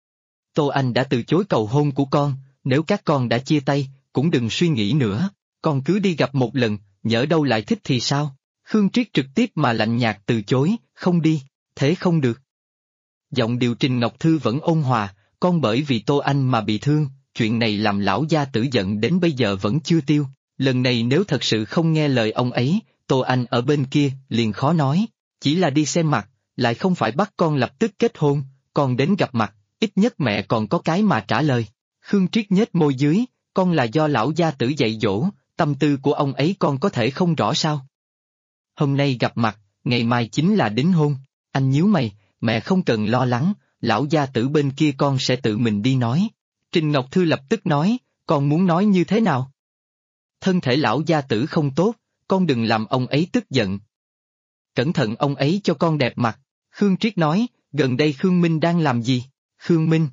Tô Anh đã từ chối cầu hôn của con, nếu các con đã chia tay, cũng đừng suy nghĩ nữa, con cứ đi gặp một lần, nhỡ đâu lại thích thì sao? Khương Triết trực tiếp mà lạnh nhạt từ chối, không đi, thế không được. Giọng điều Trình Ngọc Thư vẫn ôn hòa, con bởi vì Tô Anh mà bị thương, chuyện này làm lão gia tử giận đến bây giờ vẫn chưa tiêu, lần này nếu thật sự không nghe lời ông ấy, Tô Anh ở bên kia liền khó nói, chỉ là đi xem mặt, lại không phải bắt con lập tức kết hôn, con đến gặp mặt, ít nhất mẹ còn có cái mà trả lời. Khương Triết nhếch môi dưới, con là do lão gia tử dạy dỗ, tâm tư của ông ấy con có thể không rõ sao? Hôm nay gặp mặt, ngày mai chính là đính hôn, anh nhíu mày, mẹ không cần lo lắng, lão gia tử bên kia con sẽ tự mình đi nói. Trình Ngọc Thư lập tức nói, con muốn nói như thế nào? Thân thể lão gia tử không tốt, con đừng làm ông ấy tức giận, cẩn thận ông ấy cho con đẹp mặt. Khương Triết nói, gần đây Khương Minh đang làm gì? Khương Minh?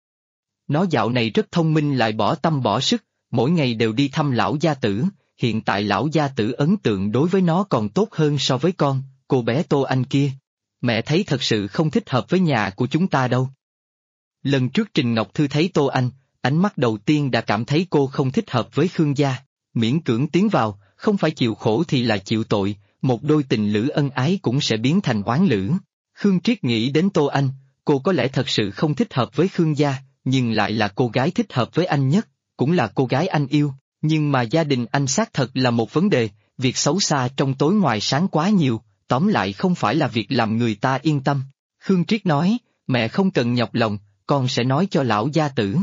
Nó dạo này rất thông minh lại bỏ tâm bỏ sức, mỗi ngày đều đi thăm lão gia tử, hiện tại lão gia tử ấn tượng đối với nó còn tốt hơn so với con, cô bé Tô Anh kia. Mẹ thấy thật sự không thích hợp với nhà của chúng ta đâu. Lần trước Trình Ngọc Thư thấy Tô Anh, ánh mắt đầu tiên đã cảm thấy cô không thích hợp với Khương gia, miễn cưỡng tiến vào, không phải chịu khổ thì là chịu tội, một đôi tình lữ ân ái cũng sẽ biến thành oán lữ. Khương Triết nghĩ đến Tô Anh, cô có lẽ thật sự không thích hợp với Khương gia, nhưng lại là cô gái thích hợp với anh nhất, cũng là cô gái anh yêu, nhưng mà gia đình anh xác thật là một vấn đề, việc xấu xa trong tối ngoài sáng quá nhiều, tóm lại không phải là việc làm người ta yên tâm. Khương Triết nói, mẹ không cần nhọc lòng, con sẽ nói cho lão gia tử.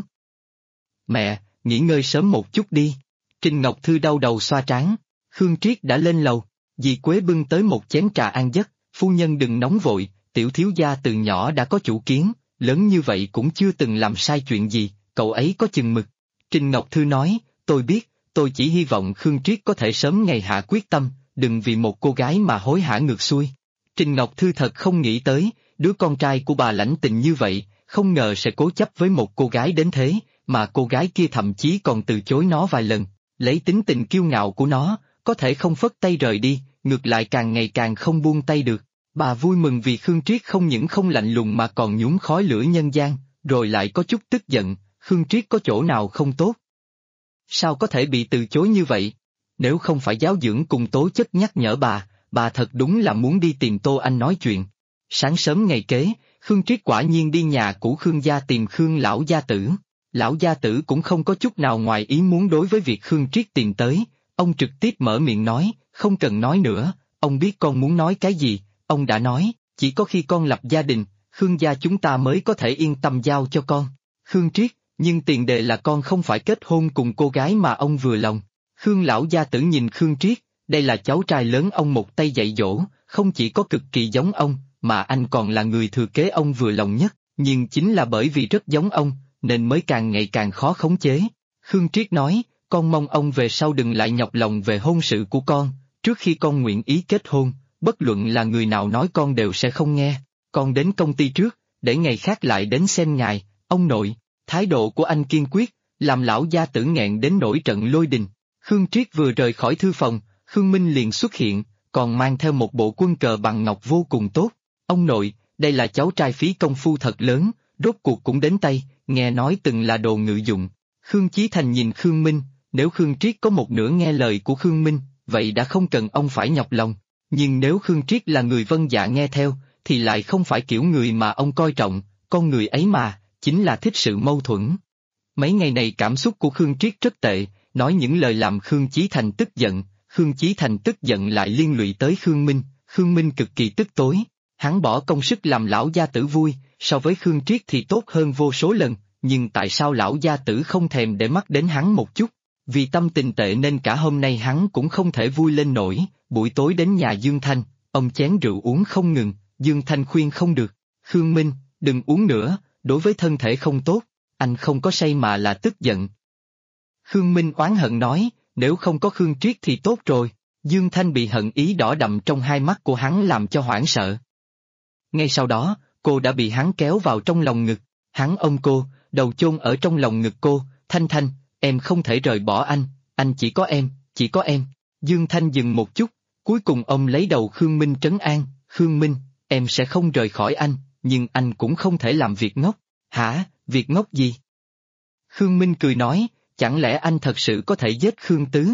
Mẹ, nghỉ ngơi sớm một chút đi. Trình Ngọc Thư đau đầu xoa trán. Khương Triết đã lên lầu, dì Quế bưng tới một chén trà an giấc, phu nhân đừng nóng vội, tiểu thiếu gia từ nhỏ đã có chủ kiến, lớn như vậy cũng chưa từng làm sai chuyện gì, cậu ấy có chừng mực. Trình Ngọc Thư nói, tôi biết, tôi chỉ hy vọng Khương Triết có thể sớm ngày hạ quyết tâm, đừng vì một cô gái mà hối hả ngược xuôi. Trình Ngọc Thư thật không nghĩ tới, đứa con trai của bà lãnh tình như vậy, không ngờ sẽ cố chấp với một cô gái đến thế, mà cô gái kia thậm chí còn từ chối nó vài lần, lấy tính tình kiêu ngạo của nó, có thể không phất tay rời đi, ngược lại càng ngày càng không buông tay được. Bà vui mừng vì Khương Triết không những không lạnh lùng mà còn nhúng khói lửa nhân gian, rồi lại có chút tức giận, Khương Triết có chỗ nào không tốt? Sao có thể bị từ chối như vậy? Nếu không phải giáo dưỡng cùng tố chất nhắc nhở bà thật đúng là muốn đi tìm Tô Anh nói chuyện. Sáng sớm ngày kế, Khương Triết quả nhiên đi nhà cũ Khương gia tìm Khương lão gia tử. Lão gia tử cũng không có chút nào ngoài ý muốn đối với việc Khương Triết tìm tới, ông trực tiếp mở miệng nói, không cần nói nữa, ông biết con muốn nói cái gì, ông đã nói, chỉ có khi con lập gia đình, Khương gia chúng ta mới có thể yên tâm giao cho con. Khương Triết, nhưng tiền đề là con không phải kết hôn cùng cô gái mà ông vừa lòng. Khương lão gia tử nhìn Khương Triết, đây là cháu trai lớn ông một tay dạy dỗ, không chỉ có cực kỳ giống ông, mà anh còn là người thừa kế ông vừa lòng nhất, nhưng chính là bởi vì rất giống ông, nên mới càng ngày càng khó khống chế. Khương Triết nói, con mong ông về sau đừng lại nhọc lòng về hôn sự của con, trước khi con nguyện ý kết hôn, bất luận là người nào nói con đều sẽ không nghe, con đến công ty trước, để ngày khác lại đến xem ngài, ông nội. Thái độ của anh kiên quyết, làm lão gia tử nghẹn đến nổi trận lôi đình. Khương Triết vừa rời khỏi thư phòng, Khương Minh liền xuất hiện, còn mang theo một bộ quân cờ bằng ngọc vô cùng tốt. Ông nội, đây là cháu trai phí công phu thật lớn, rốt cuộc cũng đến tay, nghe nói từng là đồ ngự dụng. Khương Chí Thành nhìn Khương Minh, nếu Khương Triết có một nửa nghe lời của Khương Minh, vậy đã không cần ông phải nhọc lòng. Nhưng nếu Khương Triết là người vâng dạ nghe theo, thì lại không phải kiểu người mà ông coi trọng, con người ấy mà, chính là thích sự mâu thuẫn. Mấy ngày này cảm xúc của Khương Triết rất tệ, nói những lời làm Khương Chí Thành tức giận, Khương Chí Thành tức giận lại liên lụy tới Khương Minh cực kỳ tức tối, hắn bỏ công sức làm lão gia tử vui, so với Khương Triết thì tốt hơn vô số lần, nhưng tại sao lão gia tử không thèm để mắt đến hắn một chút? Vì tâm tình tệ nên cả hôm nay hắn cũng không thể vui lên nổi, buổi tối đến nhà Dương Thanh, ông chén rượu uống không ngừng, Dương Thanh khuyên không được, Khương Minh, đừng uống nữa, đối với thân thể không tốt, anh không có say mà là tức giận. Khương Minh oán hận nói, nếu không có Khương Triết thì tốt rồi, Dương Thanh bị hận ý đỏ đậm trong hai mắt của hắn làm cho hoảng sợ. Ngay sau đó, cô đã bị hắn kéo vào trong lòng ngực, hắn ôm cô, đầu chôn ở trong lòng ngực cô, Thanh Thanh, em không thể rời bỏ anh chỉ có em, chỉ có em. Dương Thanh dừng một chút, cuối cùng ông lấy đầu Khương Minh trấn an, Khương Minh, em sẽ không rời khỏi anh, nhưng anh cũng không thể làm việc ngốc. Hả, việc ngốc gì? Khương Minh cười nói, chẳng lẽ anh thật sự có thể giết Khương Tứ?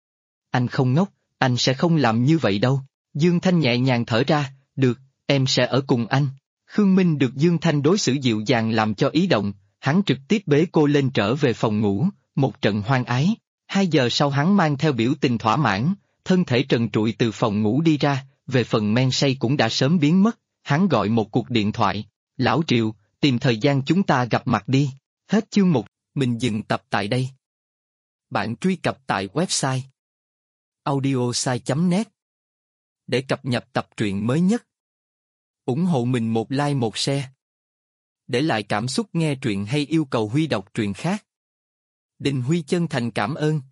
Anh không ngốc, anh sẽ không làm như vậy đâu. Dương Thanh nhẹ nhàng thở ra, được, em sẽ ở cùng anh. Khương Minh được Dương Thanh đối xử dịu dàng làm cho ý động, hắn trực tiếp bế cô lên trở về phòng ngủ, một trận hoan ái. 2 giờ sau hắn mang theo biểu tình thỏa mãn, thân thể trần trụi từ phòng ngủ đi ra, về phần men say cũng đã sớm biến mất, hắn gọi một cuộc điện thoại, Lão Triệu, tìm thời gian chúng ta gặp mặt đi. Hết chương 1, mình dừng tập tại đây. Bạn truy cập tại website audiosai.net để cập nhật tập truyện mới nhất. Ủng hộ mình một like một share. Để lại cảm xúc nghe truyện hay yêu cầu Huy đọc truyện khác. Đình Huy chân thành cảm ơn.